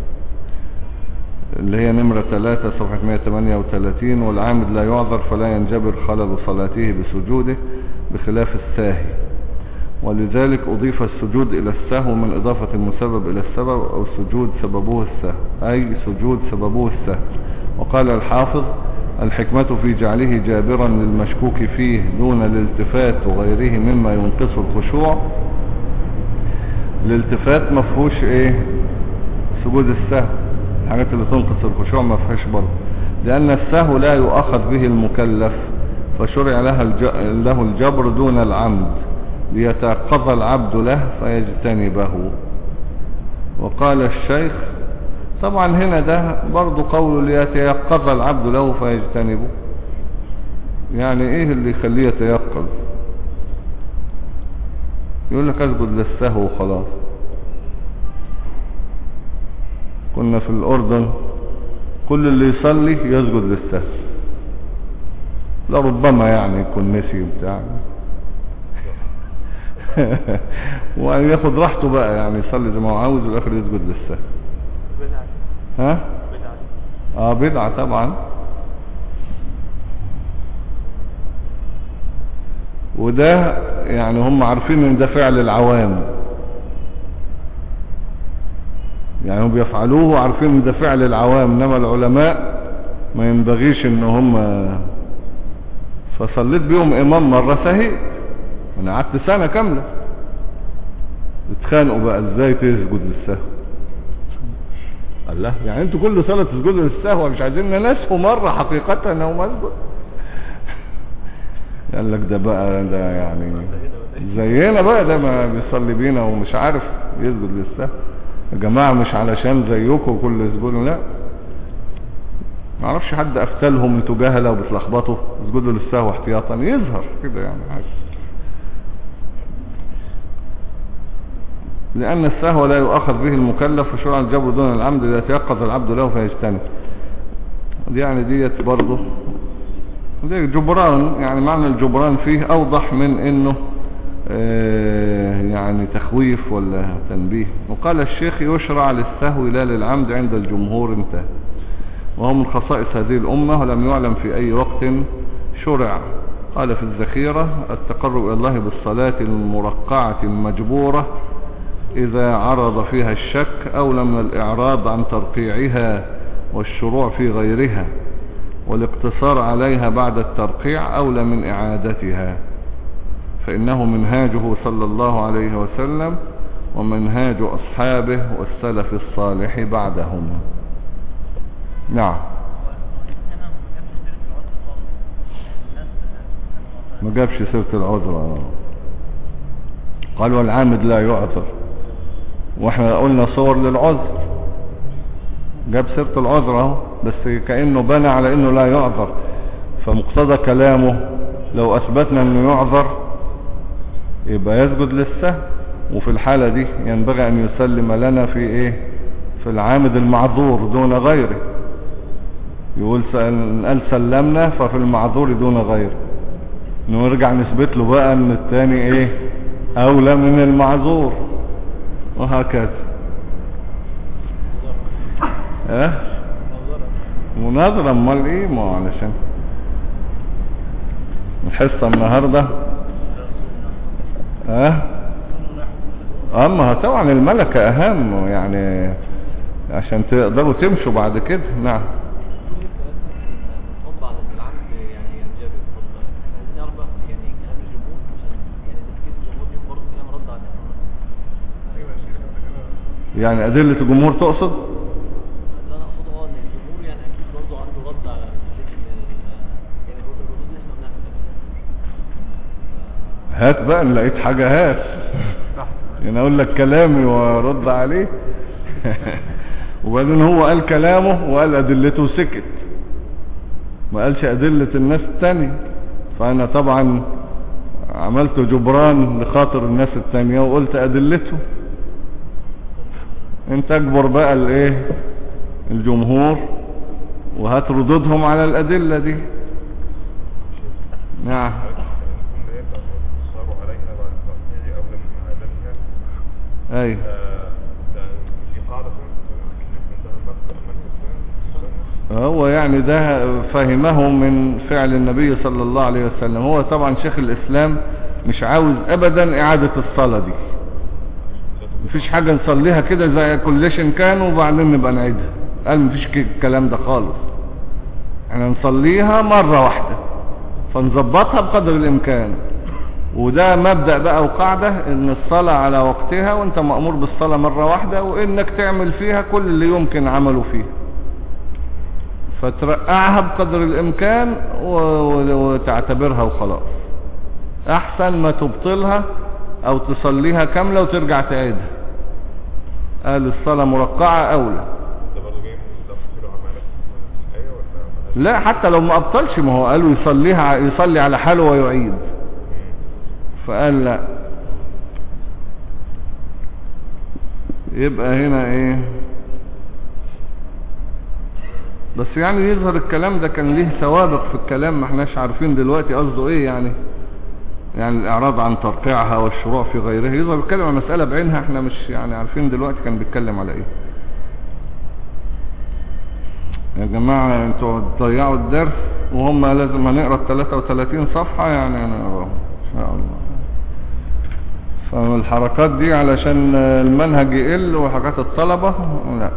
اللي هي نمرة 3 صفحة 138. والعامد لا يعذر فلا ينجبر خلل صلاته بسجوده بخلاف الساهي، ولذلك أضيف السجود إلى السهو من إضافة المسبب إلى السبب، أو سجود سببه السهو، أي سجود سببه السهو. وقال الحافظ الحكمة في جعله جابرا للمشكوك فيه دون الالتفات وغيره مما ينقص الخشوع. الالتفات ما فيهوش ايه؟ سجود السهو، الحاجات اللي تنقص الخشوع ما فيهاش برضه، لأن السهو لا يؤخذ به المكلف فشرع له الجبر دون العمد ليتيقظ العبد له فيجتنبه. وقال الشيخ طبعا هنا ده برضو قوله ليتيقظ العبد له فيجتنبه. يعني ايه اللي يخليه يتيقظ؟ يقول لك اسجد للسهو وخلاص. كنا في الأردن كل اللي يصلي يسجد للسهو، لربما يعني يكون نسي بتاع وياخد راحته بقى، يعني يصلي زي ما هو عاوز والاخر يسجد للسهو. ها بدعة طبعا. وده يعني هم عارفين ان ده فعل العوام، يعني هم بيفعلوه وعارفين ان ده فعل العوام، انما العلماء ما ينبغيش ان هم. فصليت بيهم امام مرة سهيت، انا قعدت سنة كاملة اتخانقوا بقى ازاي تسجد للسهو. الله، يعني انتوا كل صلاة تسجدوا للسهو مش عايزين ننسوا مرة حقيقة انه مسجد؟ قال لك ده بقى ده يعني زينا بقى، ده ما بيصلي بينا ومش عارف يسجد للسهو. يا جماعة مش علشان زيكم كل يسجدوا، لا، ما اعرفش حد افتلهم انتوا جهلة وبتلخبطوا، اسجدوا للسهو احتياطا يظهر كده يعني حاجة. لأن السهو لا يؤخذ به المكلف وشرع الجبر دون العمد إذا تيقظ العبد له فيجتنب. دي يعني ديت برضه دي جبران، يعني معنى الجبران فيه أوضح من إنه يعني تخويف ولا تنبيه. وقال الشيخ يشرع للسهو لا للعمد عند الجمهور، انتهى. وهو من خصائص هذه الأمة ولم يعلم في أي وقت شرع. قال في الذخيرة التقرب إلى الله بالصلاة المرقعة المجبورة إذا عرض فيها الشك أولى من الإعراض عن ترقيعها والشروع في غيرها، والاقتصار عليها بعد الترقيع أولى من إعادتها، فإنه منهاجه صلى الله عليه وسلم ومنهاج أصحابه والسلف الصالح بعدهم. نعم. ما جابش سيرة العذر. قال والعامد لا يعذر، واحنا قلنا صور للعذر، جاب سيرة العذر اهو، بس كأنه بنى على انه لا يعذر. فمقتضى كلامه لو اثبتنا انه يعذر يبقى يسجد للسهو، وفي الحالة دي ينبغي ان يسلم لنا في ايه؟ في العامد المعذور دون غيره. يقول قال سلمنا ففي المعذور دون غيره، نرجع نثبت له بقى ان الثاني ايه؟ اولى من المعذور، وهكذا. مناظرة امال ايه؟ ما علشان الحصة النهاردة اما طبعا الملكة اهم، يعني عشان تقدروا تمشوا بعد كده. نعم. يعني أدلة الجمهور تقصد؟ لا، أنا أقصد إن الجمهور يعني أكيد برضه عنده رد على يعني الردود اللي إحنا بنعملها. هات بقى، لقيت حاجة هات يعني أقول لك كلامي وارد عليه. وبعدين هو قال كلامه وقال أدلته وسكت، ما قالش أدلة الناس التانية. فأنا طبعا عملت جبران لخاطر الناس التانية وقلت أدلته. انت اجبر بقى الايه؟ الجمهور، وهات ردودهم على الادلة دي. نعم. اي هو يعني ده فهمه من فعل النبي صلى الله عليه وسلم. هو طبعا شيخ الاسلام مش عاوز ابدا اعادة الصلاة دي، مفيش حاجة نصليها كده زي كلشن كان وبعدين نبقى نعيدها. قال مفيش الكلام ده خالص، احنا نصليها مرة واحدة فنظبطها بقدر الامكان. وده مبدأ بقى وقاعدة ان الصلاة على وقتها، وانت مأمور بالصلاة مرة واحدة، وانك تعمل فيها كل اللي يمكن عمله فيها، فترقعها بقدر الامكان وتعتبرها وخلاص، احسن ما تبطلها او تصليها كاملة وترجع تعيدها. قال الصلاة مرقعة اولى. ده برضه لا حتى لو ما ابطلش، ما هو قالوا يصلي على حاله ويعيد، فقال لا. يبقى هنا ايه بس يعني يظهر الكلام ده كان ليه سوابق في الكلام، ما احناش عارفين دلوقتي قصده ايه يعني الاعراض عن ترقيعها والشروع في غيره. يظهر بيتكلم عن مسألة بعينها احنا مش يعني عارفين دلوقتي كان بيتكلم على ايه. يا جماعة انتوا تضيعوا الدرس وهم لازم هنقرأ 33 صفحة يعني هنقراهم ان شاء الله. فالحركات دي علشان المنهج يقل وحركات الطلبة لا،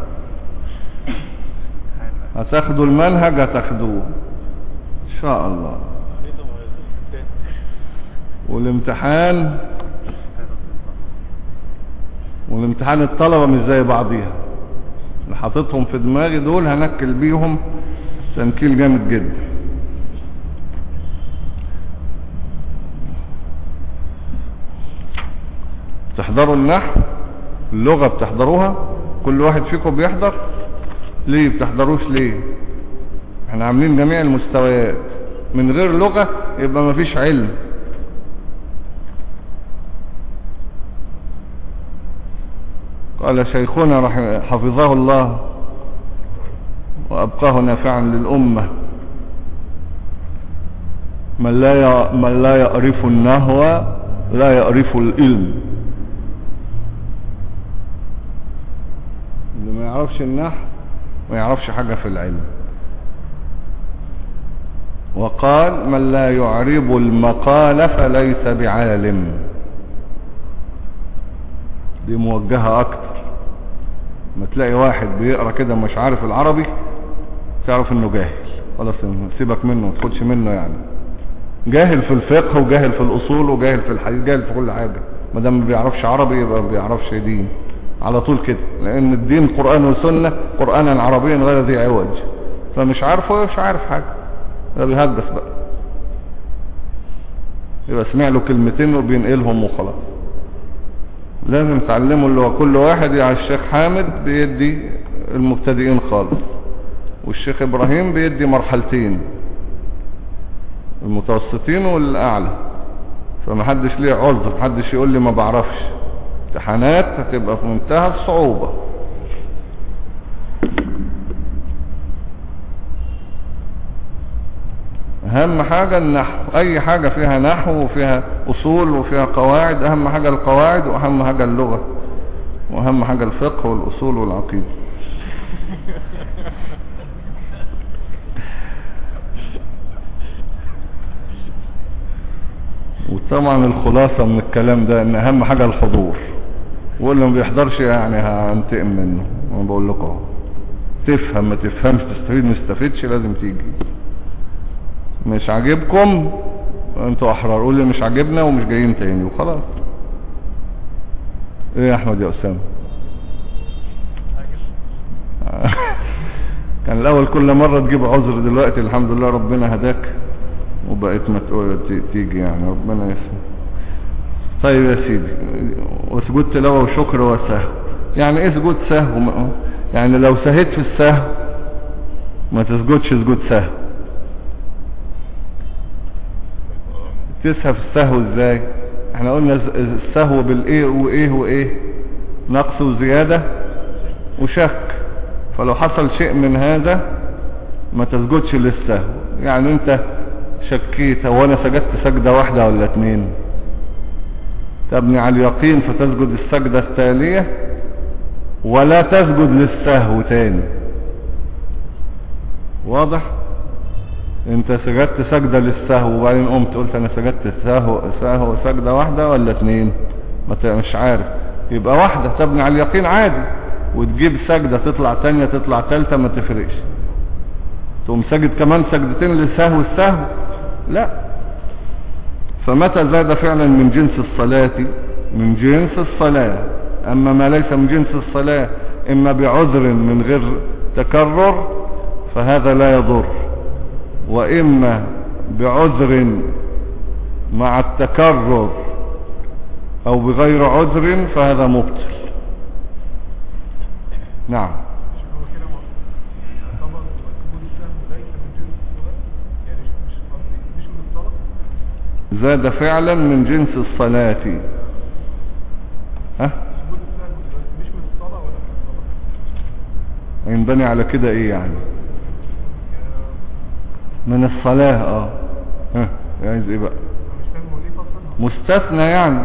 هتاخدوا المنهج هتاخدوه ان شاء الله. والامتحان الطلبة مش زي بعضيها، اللي حاططهم في دماغي دول هنكل بيهم تنكيل جامد جدا. تحضروا النحو، اللغة بتحضروها، كل واحد فيكم بيحضر. ليه بتحضروش ليه؟ احنا عاملين جميع المستويات، من غير لغة يبقى مفيش علم. قال شيخنا حفظه الله وأبقاه نافعا للأمة: من لا يعرف النحو لا يعرف العلم. اللي ما يعرفش النحو ما يعرفش حاجة في العلم. وقال: من لا يعرب المقال فليس بعالم. دي موجهة اكتر. ما تلاقي واحد بيقرأ كده مش عارف العربي تعرف انه جاهل، خلاص سيبك منه ما تاخدش منه، يعني جاهل في الفقه وجاهل في الاصول وجاهل في الحديث، جاهل في كل حاجة. ما دام ما بيعرفش عربي يبقى ما بيعرفش دين على طول كده، لان الدين قرآن وسنة، قرآنا عربيا غير ذي عوج. فمش عارفه مش عارف حاجة، ده بيهجس بقى، يبقى سمع له كلمتين وبينقلهم وخلاص. لازم تعلموا اللي هو كل واحد. يعني الشيخ حامد بيدي المبتدئين خالص، والشيخ ابراهيم بيدي مرحلتين، المتوسطين والاعلى. فمحدش ليه عذر، محدش يقول لي ما بعرفش. امتحانات هتبقى في منتهى الصعوبة. اهم حاجة النحو، اي حاجة فيها نحو وفيها اصول وفيها قواعد، اهم حاجة القواعد واهم حاجة اللغة واهم حاجة الفقه والاصول والعقيدة. وطبعا الخلاصة من الكلام ده ان اهم حاجة الحضور، واللي ما بيحضرش يعني هنتقم منه. انا بقول لكم تفهم ما تفهمش، تستفيد ما تستفيدش، لازم تيجي. مش عاجبكم انتوا احرار، قول لي مش عاجبنا ومش جايين تاني وخلاص. ايه يا احمد يا اسامه؟ كان الاول كل مرة تجيب عذر، دلوقتي الحمد لله ربنا هداك وبقيت ما تيجي، يعني ربنا يسمع. طيب يا سيدي، وسجود تلاوة وشكر وسهو. يعني ايه سجود سهو؟ يعني لو سهيت في السهو ما تسجدش سجود سهو. تسهى في السهو ازاي؟ احنا قلنا السهو بالايه وايه وايه، نقص وزيادة وشك. فلو حصل شيء من هذا ما تسجدش للسهو. يعني انت شكيت هو انا سجدت سجدة واحدة ولا اتنين، تبني على اليقين فتسجد السجدة التالية ولا تسجد للسهو تاني. واضح؟ انت سجدت سجدة للسهو وبعدين قمت قلت انا سجدت سهو سجدة واحدة ولا اتنين، مش عارف، يبقى واحدة تبني على اليقين عادي، وتجيب سجدة تطلع تانية تطلع تالتة ما تفرقش. تقوم سجد كمان سجدتين للسهو السهو؟ لا. فمتى زاد فعلا من جنس الصلاة من جنس الصلاة. اما ما ليس من جنس الصلاة اما بعذر من غير تكرر فهذا لا يضر، واما بعذر مع التكرر او بغير عذر فهذا مبطل. نعم. هو كده يعتبر سجود السهو ليس من جنس زاد فعلا من جنس الصلاة. ها سجود السهو مش من الصلاة ولا من الصلاة؟ ينبني على كده ايه يعني؟ من الصلاة. ها عايز ايه بقى؟ مش فاهم هو ليه فصلها؟ مستثنى يعني.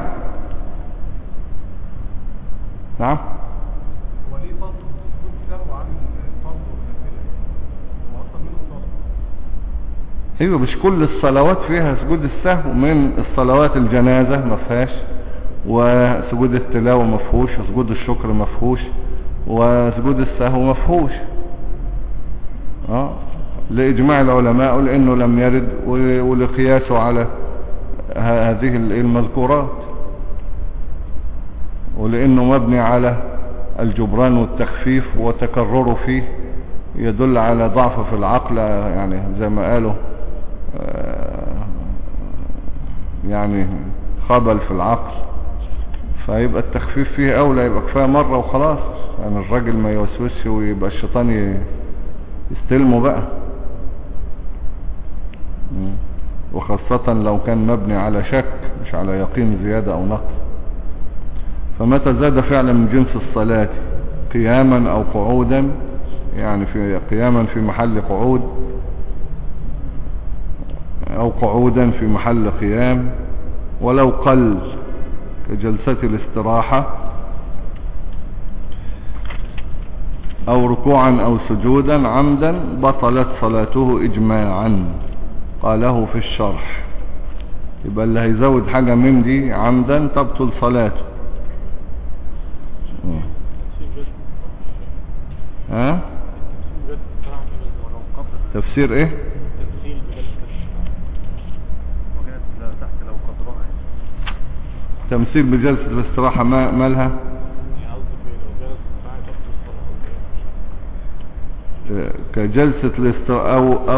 نعم هو ليه فصل سجود السهو عن الفرض والنافلة؟ هو أصلا منه صلاة. ايوه مش كل الصلوات فيها سجود السهو، من الصلوات الجنازة ما فيهاش، وسجود التلاوة ما فيهوش، وسجود الشكر ما فيهوش، وسجود السهو ما فيهوش. لإجماع العلماء لأنه لم يرد، ولقياسه على هذه المذكورات، ولأنه مبني على الجبران والتخفيف، وتكرره فيه يدل على ضعف في العقل، يعني زي ما قالوا يعني خبل في العقل، فيبقى التخفيف فيه أولى، يبقى كفاية مرة وخلاص، يعني الراجل ما يوسوسش ويبقى الشيطان يستلمه بقى. وخاصة لو كان مبني على شك مش على يقين زيادة أو نقص. فمتى زاد فعلا من جنس الصلاة قياما أو قعودا، يعني في قياما في محل قعود، أو قعودا في محل قيام، ولو قل كجلسة الاستراحة، أو ركوعا أو سجودا عمدا، بطلت صلاته إجماعا، قاله في الشرح. يبقى اللي هيزود حاجة من دي عمدا تبطل صلاته. ها تفسير ايه؟ تمثيل بجلسة الاستراحة مالها؟ كجلسة الاستراحة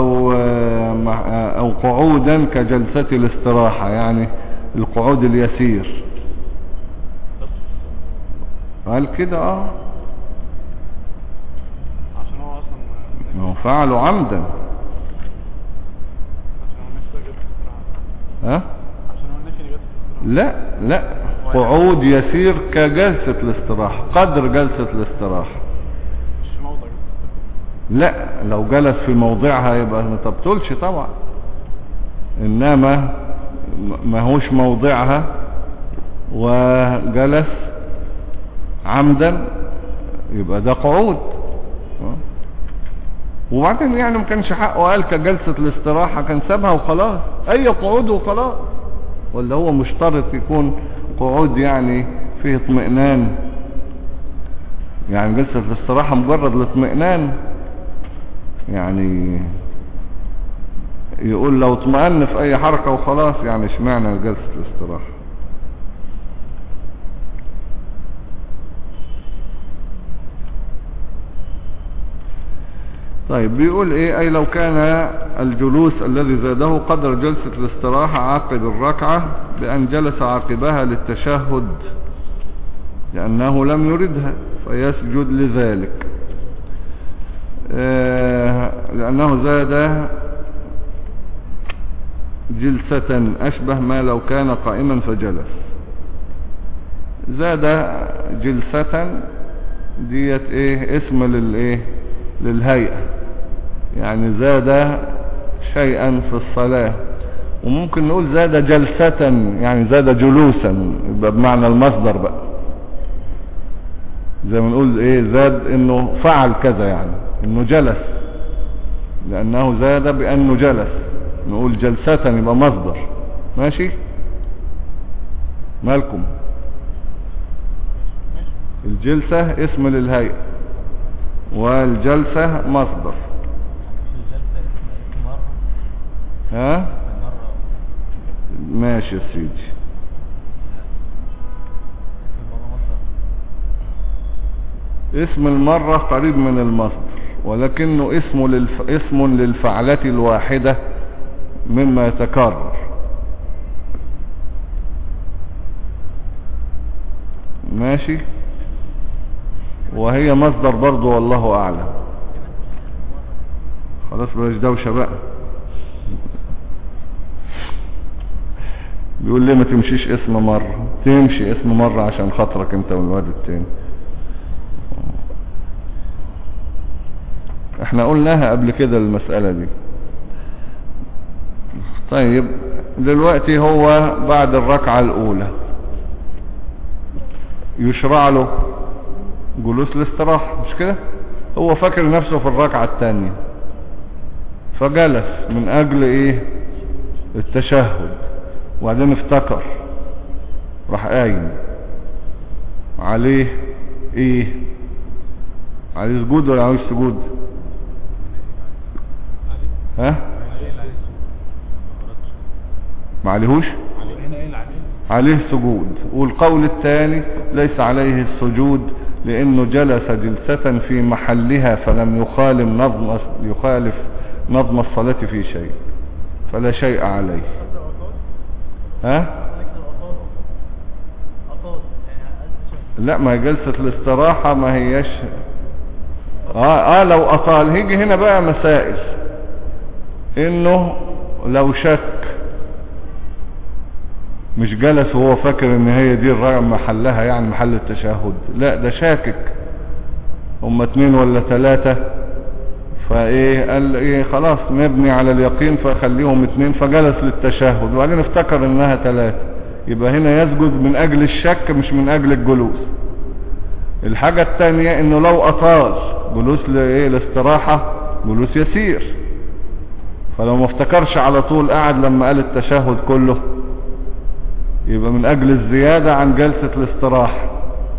أو قعودا كجلسة الاستراحة، يعني القعود اليسير. قال كده عشان هو اصلا هو فعله عمدا. عشان هو نفسه جلسة استراحة. عشان هو نفسه جلسة استراحة. لا قعود يسير كجلسة الاستراحة، قدر جلسة الاستراحة. مش موضع جلسة. لا لو جلس في موضعها يبقى ما تبطلش طبعا، انما ما هوش موضعها وجلس عمدا يبقى ده قعود. وبعدين يعني ما كانش حقه قال كجلسة الاستراحة، كان سابها وخلاص، اي قعود وخلاص. ولا هو مشترط يكون قعود يعني فيه اطمئنان؟ يعني جلسة الاستراحة مجرد الاطمئنان، يعني يقول لو اطمئن في اي حركة وخلاص، يعني اشمعنى جلسة الاستراحة؟ طيب بيقول ايه؟ اي لو كان الجلوس الذي زاده قدر جلسة الاستراحة عقب الركعة بان جلس عقبها للتشهد لانه لم يردها فيسجد لذلك، لانه زاد جلسة اشبه ما لو كان قائما فجلس. زاد جلسة ديت ايه؟ اسم للايه؟ للهيئة، يعني زاد شيئا في الصلاة. وممكن نقول زاد جلسة يعني زاد جلوسا، يبقى بمعنى المصدر بقى، زي ما نقول ايه؟ زاد انه فعل كذا، يعني انه جلس، لانه زاد بانه جلس. نقول جلسة يبقى مصدر. ماشي مالكم؟ الجلسة اسم للهيئة والجلسة مصدر. ها ماشي يا سيدي. اسم المرة قريب من المصدر، ولكنه اسم للفعلة الواحدة مما يتكرر. ماشي، وهي مصدر برضو والله اعلم. خلاص بلاش دوشة بقى. بيقول ليه ما تمشيش اسم مرة؟ تمشي اسم مرة عشان خاطرك انت والواد التاني. احنا قلناها قبل كده المسألة دي. طيب دلوقتي هو بعد الركعة الاولى يشرع له جلوس الاستراحة، مش كده؟ هو فاكر نفسه في الركعة الثانية فجلس من اجل ايه؟ التشهد، وبعدين افتكر راح قايم. عليه ايه؟ عليه سجود ولا عليه سجود؟ ها؟ ما عليهوش؟ عليه سجود. والقول الثاني ليس عليه السجود لانه جلس جلسة في محلها فلم يخالف نظم الصلاة في شيء، فلا شيء عليه. ها؟ لا، ما هي جلسة الاستراحة ما هيش لو اطال. هيجي هنا بقى مسائل، انه لو شك، مش جلس وهو فاكر ان هي دي محلها يعني محل التشهد، لا ده شاكك هم 2 ولا 3، فايه قال ايه خلاص نبني على اليقين فخليهم 2، فجلس للتشهد وبعدين افتكر انها 3، يبقى هنا يسجد من اجل الشك مش من اجل الجلوس. الحاجة الثانية انه لو اطال جلوس الاستراحة جلوس يسير، فلو ما افتكرش على طول قاعد لما قال التشهد كله، يبقى من اجل الزيادة عن جلسة الاستراحة.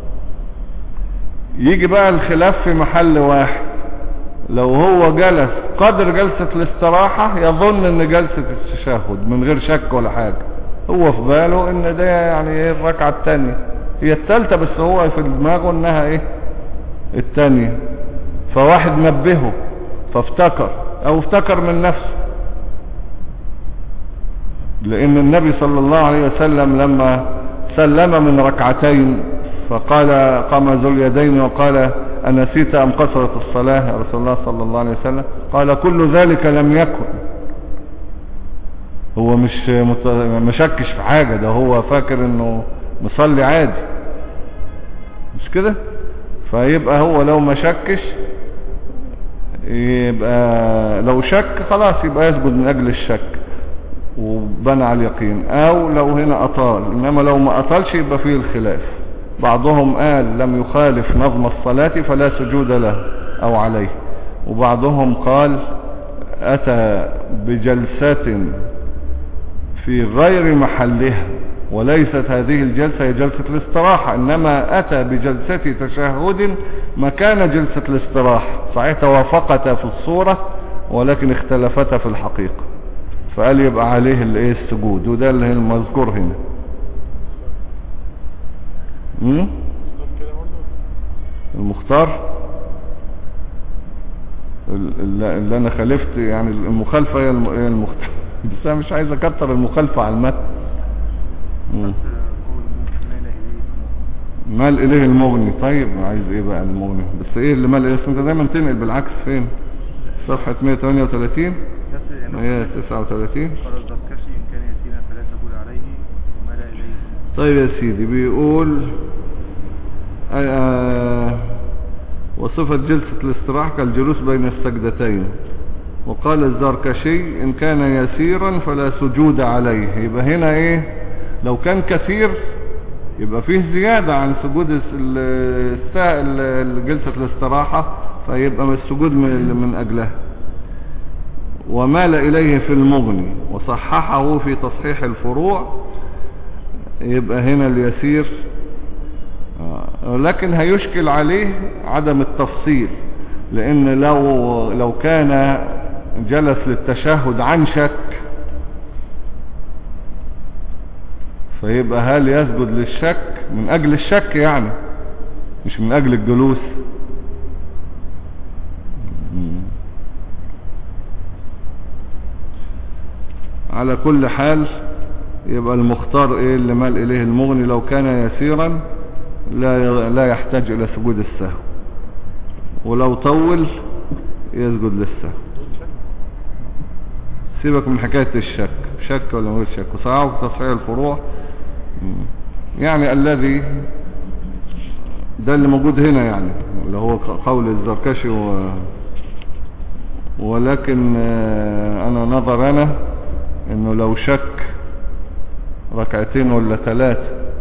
يجي بقى الخلاف في محل واحد، لو هو جلس قدر جلسة الاستراحة يظن ان جلسة التشهد من غير شك ولا حاجة، هو في باله ان ده يعني ايه الركعة الثانية، هي الثالثة بس هو في دماغه انها ايه الثانية، فواحد نبهه فافتكر او افتكر من نفسه. لان النبي صلى الله عليه وسلم لما سلم من ركعتين فقال قام ذو اليدين وقال أنسيت أم قصرت الصلاة يا رسول الله صلى الله عليه وسلم؟ قال كل ذلك لم يكن. هو مش مشكش في حاجة، ده هو فاكر انه مصلي عادي، مش كده؟ فيبقى هو لو ما شكش، يبقى لو شك خلاص يبقى يسجد من اجل الشك وبنى على اليقين، او لو هنا اطال. انما لو ما اطالش يبقى فيه الخلاف. بعضهم قال لم يخالف نظم الصلاة فلا سجود له او عليه، وبعضهم قال اتى بجلسة في غير محلها وليست هذه الجلسة هي جلسة الاستراحة، انما اتى بجلسة تشهد مكان جلسة الاستراحة. صحيح توافقتا في الصورة ولكن اختلفتا في الحقيقة، فقال يبقى عليه السجود، وده اللي المذكور هنا. المختار اللي انا خالفت يعني المخالفة هي المختار بس انا مش عايز اكتر المخالفة على المتن. مال اليه المغني. طيب عايز ايه بقى المغني؟ بس ايه اللي مال اليه؟ انت دايما تنقل بالعكس. فين صفحة 138 139 قال الزركشي إن كان يسيرا فلا تقول عليه وما لا إليه. طيب يا سيدي بيقول وصفة جلسة الاستراحة كالجلوس بين السجدتين. وقال الزركشي إن كان يسيرا فلا سجود عليه. يبقى هنا ايه؟ لو كان كثير يبقى فيه زيادة عن سجود جلسة الاستراحة، فيبقى السجود من أجلها. ومال إليه في المغني وصححه في تصحيح الفروع. يبقى هنا اليسير، لكن هيشكل عليه عدم التفصيل، لأن لو كان جلس للتشهد عن شك فيبقى هل يسجد للشك من أجل الشك يعني مش من أجل الجلوس؟ على كل حال يبقى المختار ايه اللي مال اليه المغني؟ لو كان يسيرا لا يحتاج الى سجود السهو، ولو طول يسجد للسهو. سيبك من حكاية الشك. شك ولا مش شك. وصححه في تصحيح الفروع. يعني الذي ده اللي موجود هنا يعني اللي هو قول الزركشي ولكن انا نظرنا انه لو شك ركعتين ولا 3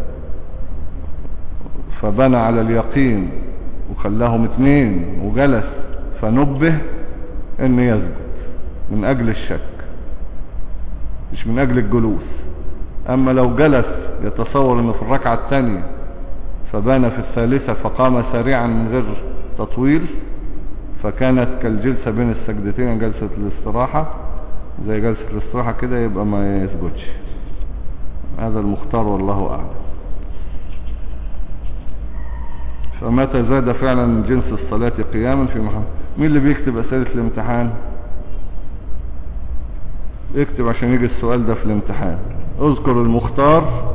فبنى على اليقين وخلاهم 2 وجلس فنبه ان يسجد من اجل الشك مش من اجل الجلوس. اما لو جلس يتصور انه في الركعة الثانية فبنى في الثالثة فقام سريعا من غير تطويل فكانت كالجلسة بين السجدتين جلسة الاستراحة زي جلسة الاستراحة كده يبقى ما يسجدش. هذا المختار والله أعلم. فمتى زاد فعلا جنس الصلاة قياما في محمد. مين اللي بيكتب أسئلة الامتحان؟ اكتب عشان يجي السؤال ده في الامتحان. اذكر المختار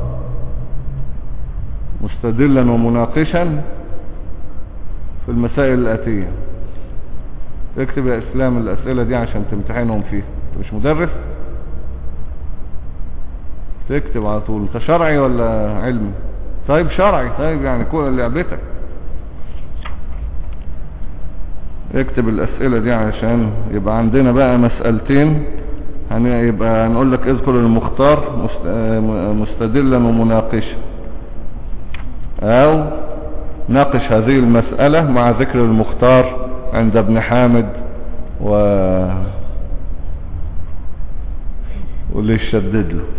مستدلا ومناقشا في المسائل الآتية. اكتب يا اسلام الاسئلة دي عشان تمتحنهم فيها. انت مش مدرس؟ تكتب على طول. انت شرعي ولا علمي؟ طيب شرعي. طيب يعني كل لعبتك. اكتب الاسئلة دي عشان يبقى عندنا بقى مسألتين. يبقى هنقول لك اذكر المختار مستدلا ومناقشا او ناقش هذه المسألة مع ذكر المختار عند ابن حامد واللي يشدد له.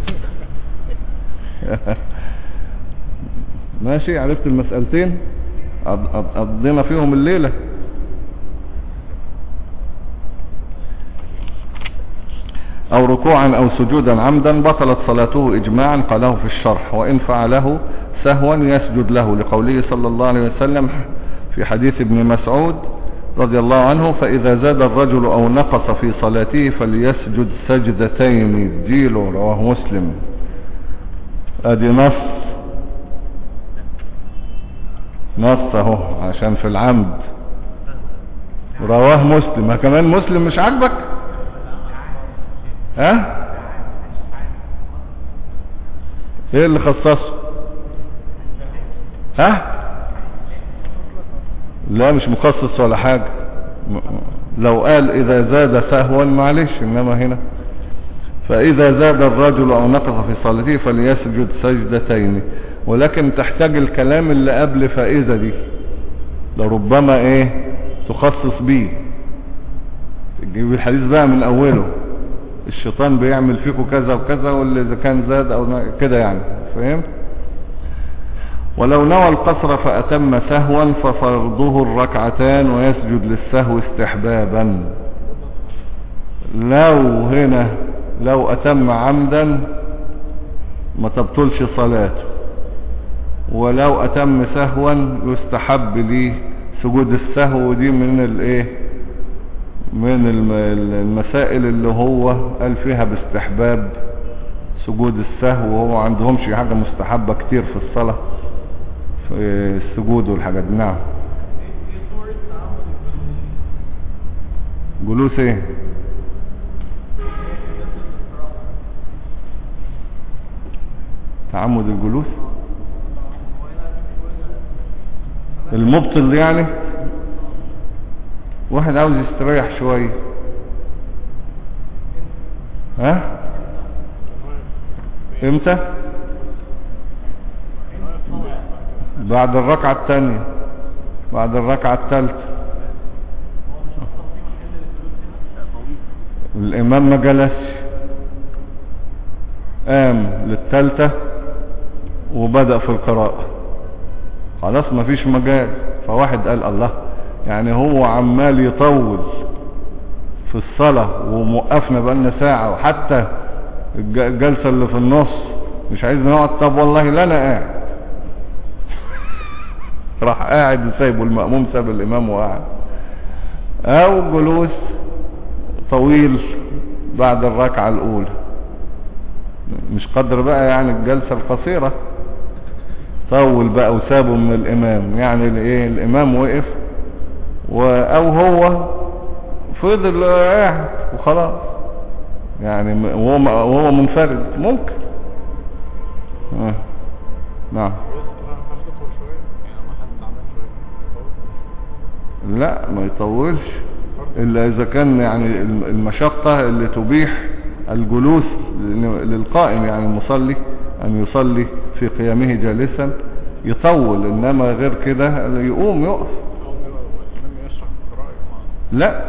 ماشي. عرفت المسألتين قضينا فيهم الليلة. او ركوعا او سجودا عمدا بطلت صلاته اجماعا قاله في الشرح. وان فعله سهوا يسجد له لقوله صلى الله عليه وسلم في حديث ابن مسعود رضي الله عنه فإذا زاد الرجل أو نقص في صلاته فليسجد سجدتين. جيله رواه مسلم. ادي نص اهو عشان في العمد رواه مسلم. كمان مسلم مش عاجبك؟ ها ايه اللي خصصه؟ ها لا مش مخصص ولا حاجة. لو قال اذا زاد سهوا معلش. انما هنا فاذا زاد الرجل او نقص في صلاته فليسجد سجدتين. ولكن تحتاج الكلام اللي قبل فاذا دي لربما ايه تخصص بيه. تجيب الحديث بقى من اوله الشيطان بيعمل فيكم كذا وكذا واللي اذا كان زاد او كده يعني. فهمت؟ ولو نوى القصر فأتم سهوا ففرضه الركعتان ويسجد للسهو استحبابا. لو أتم عمدا ما تبطلش صلاته. ولو أتم سهوا يستحب ليه سجود السهو. ودي من المسائل اللي هو قال فيها باستحباب سجود السهو. وهو عندهمش حاجة مستحبة كتير في الصلاة في السجود والحاجات دي. نعم. جلوس ايه؟ تعمد الجلوس المبطل يعني. واحد عاوز يستريح شوية. ها امتى؟ بعد الركعة الثانية بعد الركعة الثالثة. الامام ما جلسش قام للثالثة وبدأ في القراءة خلاص ما فيش مجال. فواحد قال الله يعني هو عمال يطول في الصلاة وموقفنا بقالنا ساعة وحتى الجلسة اللي في النص مش عايز نقعد. طب والله لا انا قاعد. راح قاعد وسايبه المأموم ساب الامام وقاعد. او جلوس طويل بعد الركعة الاولى مش قدر بقى يعني الجلسة القصيرة. طول بقى وسابه من الامام يعني الامام وقف او هو فضل قاعد وخلاص يعني وهو منفرد ممكن. نعم. لا ما يطولش الا اذا كان يعني المشقة اللي تبيح الجلوس للقائم، يعني المصلي ان يصلي في قيامه جالسا يطول، انما غير كده يقوم يقف. لا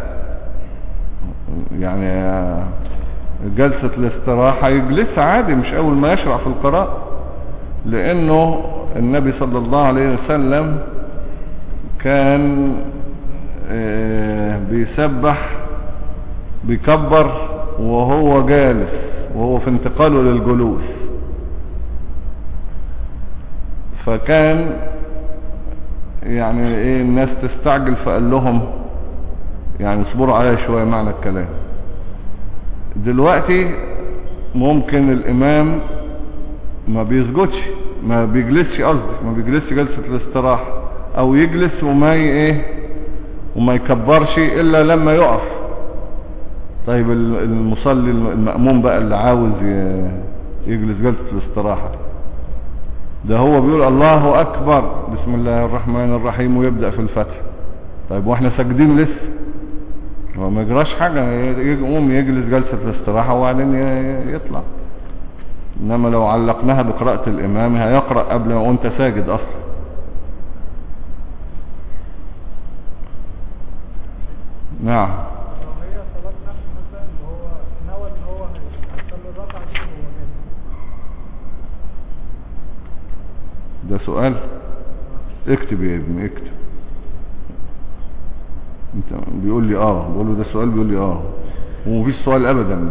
يعني جلسة الاستراحة يجلس عادي، مش اول ما يشرع في القراءة، لانه النبي صلى الله عليه وسلم كان بيسبح بيكبر وهو جالس، وهو في انتقاله للجلوس، فكان يعني ايه الناس تستعجل، فقال لهم يعني اصبروا عليا شوية معنى الكلام. دلوقتي ممكن الامام ما بيسجدش، ما بيجلسش، قصدي ما بيجلسش جلسة الاستراحة، او يجلس وما يكبرش الا لما يقف. طيب المصلي المأموم بقى اللي عاوز يجلس جلسة الاستراحة، ده هو بيقول الله اكبر بسم الله الرحمن الرحيم ويبدأ في الفتح. طيب واحنا ساجدين لسه، هو ما يجراش حاجة، يقوم يجلس جلسة الاستراحة وبعدين يطلع. انما لو علقناها بقراءة الامام هيقرأ قبل ما انت ساجد اصلا. نعم. لو هي صلاة نفس مثلا اللي هو نوى ان هو هيصلي الركعة دي وهو جالس. ده سؤال؟ اكتب يا ابني اكتب. انت بيقول لي بقول له ده سؤال، بيقول لي ومفيش سؤال ابدا.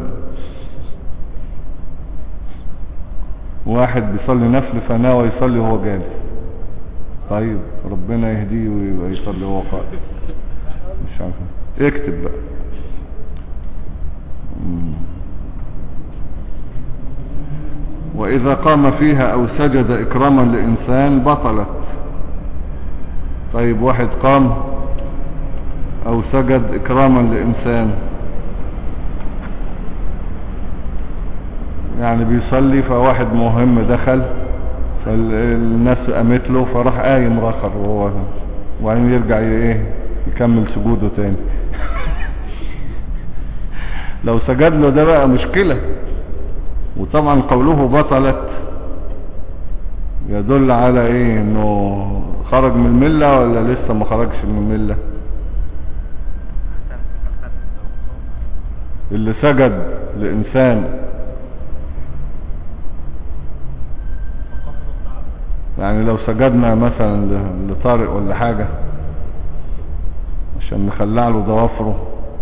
واحد بيصلي نفل فناوى يصلي وهو جالس، طيب ربنا يهديه ويبقى يصلي وهو قائم. مش عارف، اكتب بقى. واذا قام فيها او سجد اكراما لانسان بطلت. طيب واحد قام او سجد اكراما لانسان، يعني بيصلي فواحد مهم دخل فالناس قامت له فراح قايم راخر وبعدين يرجع يكمل سجوده تاني. لو سجد له ده بقى مشكلة. وطبعا قوله بطلت يدل على انه خرج من الملة ولا لسه ما خرجش من الملة. اللي سجد لإنسان يعني لو سجدنا مثلا لطارق ولا حاجة عشان نخلع له ضوافره،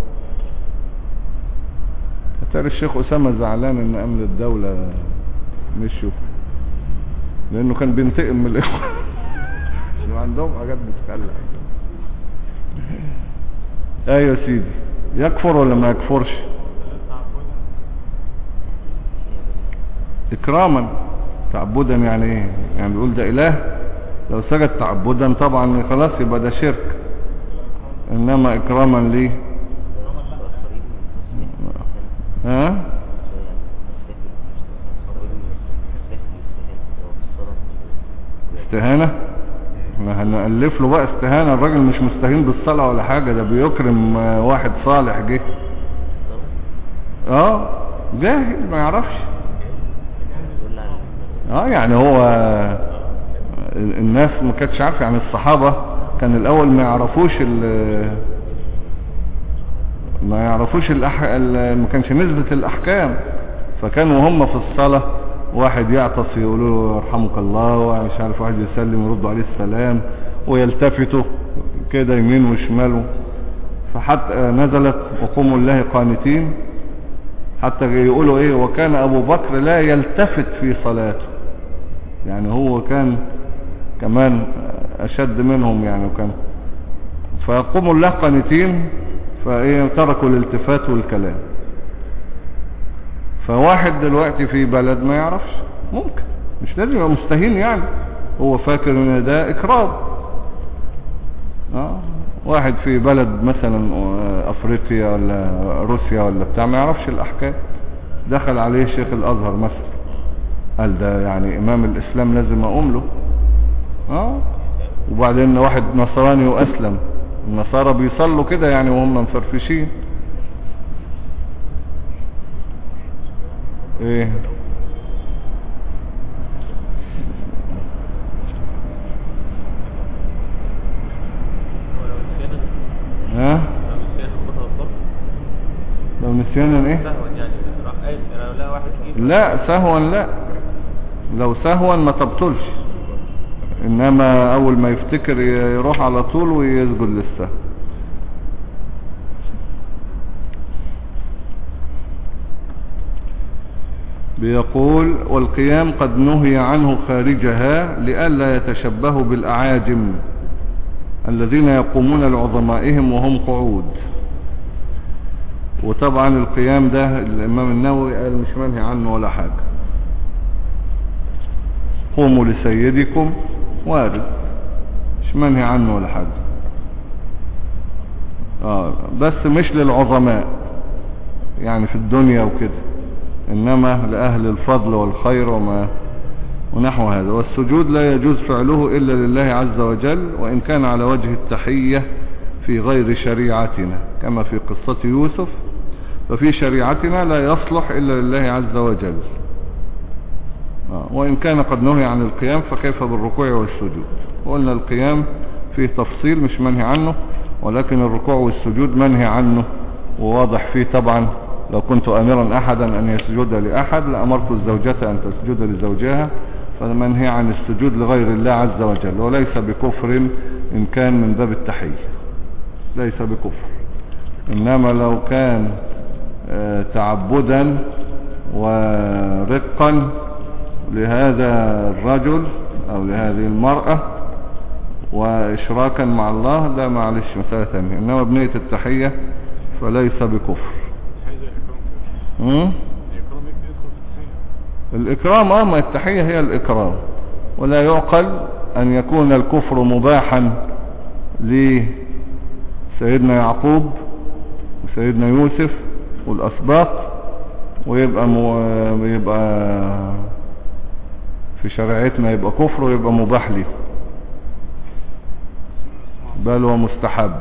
اتاري الشيخ أسامة زعلان ان امن الدولة مشوا لانه كان بينتقم من الاخوة. عندهم حاجات بتخلع. ايوه يا سيدي، يكفر ولا ما يكفرش؟ اكراما تعبدا يعني ايه؟ يعني بيقول ده اله، لو سجد تعبدا طبعا خلاص يبقى ده شرك، انما اكراما ليه؟ استهانة؟ ما هنألف له بقى استهانة. الراجل مش مستهين بالصلاة ولا حاجة، ده بيكرم واحد صالح جه. جاهل ما يعرفش. يعني هو الناس ما كانتش عارفة، يعني الصحابة كان الاول ما يعرفوش ما كانش نزلت الاحكام، فكانوا هم في الصلاة واحد يعطس يقولوا له يرحمك الله، ومش عارف واحد يسلم يردوا عليه السلام، ويلتفتوا كده يمين وشماله. فحتى نزلت وقوموا الله قانتين، حتى يقولوا وكان ابو بكر لا يلتفت في صلاته، يعني هو كان كمان اشد منهم يعني. وكان فيقوموا الله قانتين، تركوا الالتفات والكلام. فواحد دلوقتي في بلد ما يعرفش، ممكن مش لازم يبقى مستهين، يعني هو فاكر ان ده اكرام. واحد في بلد مثلا افريقيا ولا روسيا ولا بتاع ما يعرفش الاحكام، دخل عليه شيخ الازهر مثلا، قال ده يعني امام الاسلام لازم اقوم له. وبعدين واحد نصراني واسلم، النصارى بيصلوا كده يعني وهم مفرفشين. ايه ها لو نسيانا ايه؟ لا سهوا لا، لو سهوا ما تبطلش، انما اول ما يفتكر يروح على طول ويسجد للسهو. بيقول والقيام قد نهي عنه خارجها لئلا يتشبهوا بالأعاجم الذين يقومون لعظمائهم وهم قعود. وطبعا القيام ده الإمام النووي قال مش منهي عنه ولا حاجة، قوموا لسيدكم وارد، مش منهي عنه ولا حاجة. بس مش للعظماء يعني في الدنيا وكده، إنما لأهل الفضل والخير ونحو هذا. والسجود لا يجوز فعله إلا لله عز وجل، وإن كان على وجه التحية في غير شريعتنا كما في قصة يوسف، ففي شريعتنا لا يصلح إلا لله عز وجل. وإن كان قد نهي عن القيام فكيف بالركوع والسجود؟ وقلنا القيام فيه تفصيل مش منهي عنه، ولكن الركوع والسجود منهي عنه وواضح فيه. طبعا لو كنت أمرا أحدا أن يسجد لأحد لأمرت الزوجة أن تسجد لزوجها، فمنهي عن السجود لغير الله عز وجل، وليس بكفر إن كان من باب التحية، ليس بكفر. إنما لو كان تعبدا ورقا لهذا الرجل أو لهذه المرأة وإشراكا مع الله ده معلش مسألة ثانية، إنما بنية التحية فليس بكفر. الإكرام ما التحية هي الإكرام، ولا يعقل أن يكون الكفر مباحا لسيدنا يعقوب وسيدنا يوسف والأسباط ويبقى في شريعتنا يبقى كفر ويبقى مباح لي، بل هو مستحب،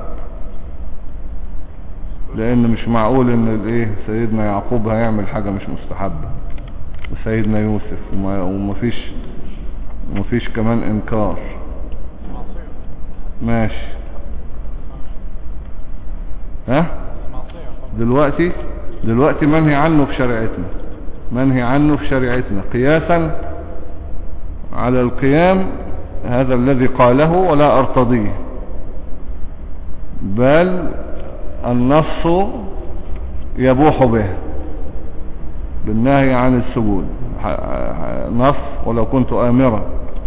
لأن مش معقول ان سيدنا يعقوب هيعمل حاجة مش مستحبة وسيدنا يوسف ومفيش كمان انكار. ماشي دلوقتي منهي عنه في شريعتنا، منهي عنه في شريعتنا قياسا على القيام هذا الذي قاله ولا ارتضيه، بل النص يبوح به بالنهي عن السجود، نص ولو كنت آمرا.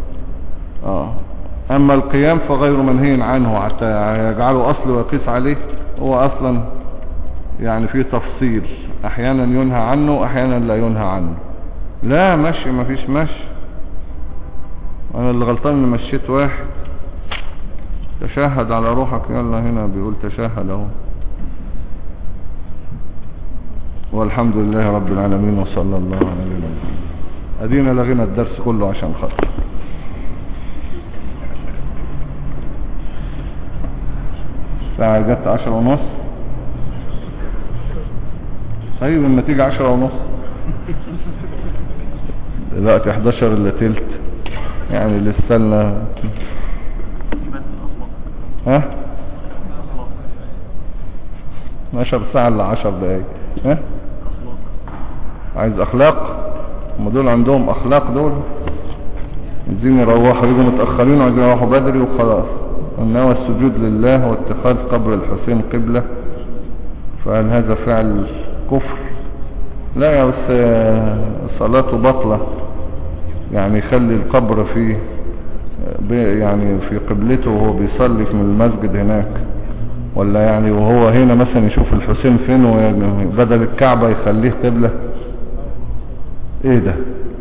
أما القيام فغير منهي عنه حتى يجعله أصل ويقيس عليه، هو أصلا يعني فيه تفصيل، أحيانا ينهى عنه وأحيانا لا ينهى عنه. لا مشي، ما فيش مشي، أنا اللي غلطان اللي مشيت واحد. تشهد على روحك، يلا هنا بيقول تشهد اهو. والحمد لله رب العالمين وصلى الله على نبينا محمد. ادينا لغينا الدرس كله عشان خاطر الساعة جت 10:30. طيب لما تيجي 10:30 دلوقتي 11:15 يعني لسه لنا 12 ساعة ل 10 دقايق. عايز اخلاق؟ هم دول عندهم اخلاق، دول عايزين يروحوا يجوا متأخرين وعايزين يروحوا بدري وخلاص. انما السجود لله واتخاذ قبر الحسين قبلة، فهل هذا فعل كفر؟ لا يا بس صلاته بطلة، يعني يخلي القبر في يعني في قبلته وهو بيصلي في المسجد هناك، ولا يعني وهو هنا مثلا يشوف الحسين فين وبدل الكعبة يخليه قبلة. ايه ده؟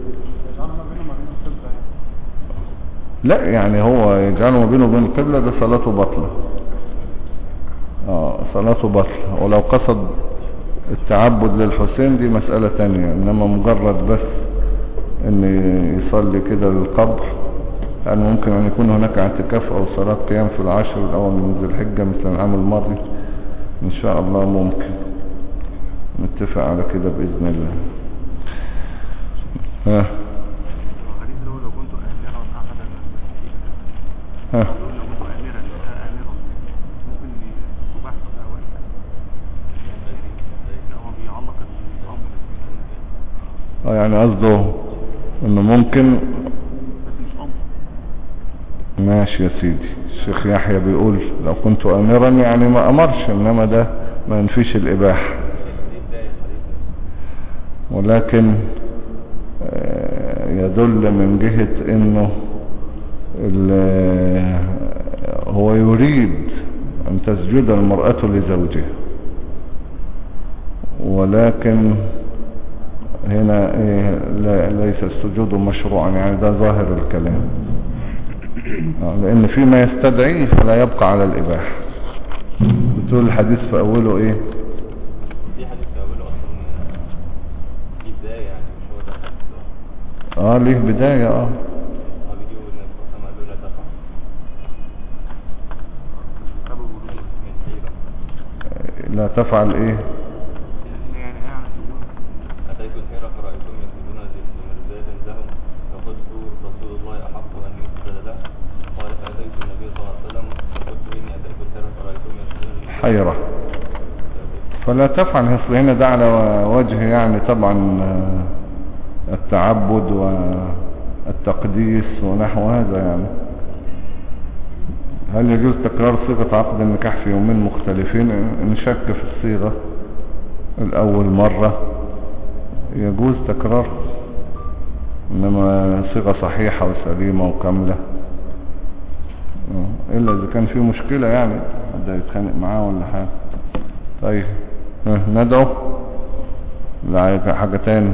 لا يعني هو يجعله ما بينه وبين القبلة، ده صلاته بطلة. صلاته بطلة. ولو قصد التعبد للحسين دي مسألة تانية، انما مجرد بس ان يصلي كده للقبر، يعني ممكن ان يكون هناك اعتكاف او صلاة قيام في العشر الاول من ذي الحجة مثل العام الماضي، ان شاء الله ممكن نتفق على كده بإذن الله. ها الحديث اللي هو لو كنت آمرا أحدا ها لو كنت آمرا ممكن تباح في الأول. هو بيعلق الأمر يعني قصده انه ممكن. بس مش أمر. ماشي يا سيدي. الشيخ يحيى بيقول لو كنت امرا يعني ما امرش، انما ده ما ينفيش الاباحة، ولكن يدل من جهة انه هو يريد ان تسجد المرأة لزوجها، ولكن هنا ليس السجود مشروعا، يعني ده ظاهر الكلام، لان فيما يستدعيه فلا يبقى على الاباحة. بتقول الحديث في اوله ايه؟ دي حديث في اوله اصلا في بدايه، يعني مش هو ده الحديث. ليه بداية. بيجيبوا الناس كما قالوا لا تفعل من حيرة. لا تفعل ايه؟ أتيت الحيرة فرأيتهم يسجدون لرجال لهم فقلت رسول الله أحق أن يسجد له، قال فأتيت النبي صلى الله عليه وسلم فقلت إني أتيت الحيرة فرأيتهم يسجدون حيرة. فلا تفعل هصل هنا ده على وجه يعني طبعا التعبد والتقديس ونحو هذا. يعني هل يجوز تكرار صيغة عقد النكاح في يومين مختلفين؟ ان شك في الصيغة الاول مرة يجوز تكرار، انما صيغة صحيحة وسليمة وكاملة، الا اذا كان في مشكلة يعني حد يتخانق معاه ولا حاجة. طيب ندعو لا حاجة تاني.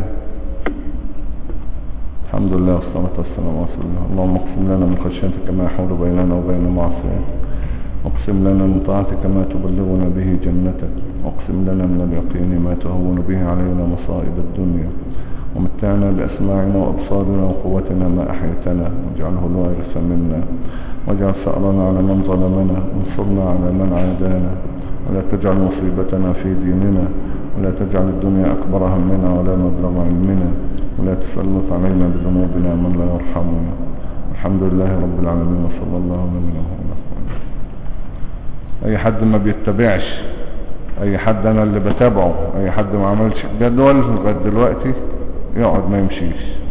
الحمد لله والصلاة والسلام على رسول الله. اللهم اقسم لنا من خشيتك ما يحول بيننا وبين معصيتك، واقسم لنا من طاعتك ما تبلغنا به جنتك، واقسم لنا من اليقين ما تهون به علينا مصائب الدنيا، ومتعنا بأسماعنا وأبصارنا وقوتنا ما أحيتنا، واجعله الوارث منا، واجعل ثأرنا على من ظلمنا، وانصرنا على من عادانا، ولا تجعل مصيبتنا في ديننا، ولا تجعل الدنيا أكبر همنا ولا مبلغ علمنا، ولا تسلط علينا بذنوبنا من لا يرحمنا. الحمد لله رب العالمين، وصلى الله على نبينا محمد. اي حد ما بيتبعش، اي حد انا اللي بتابعه، اي حد ما عملش جدول لغايه دلوقتي يقعد ما يمشيش.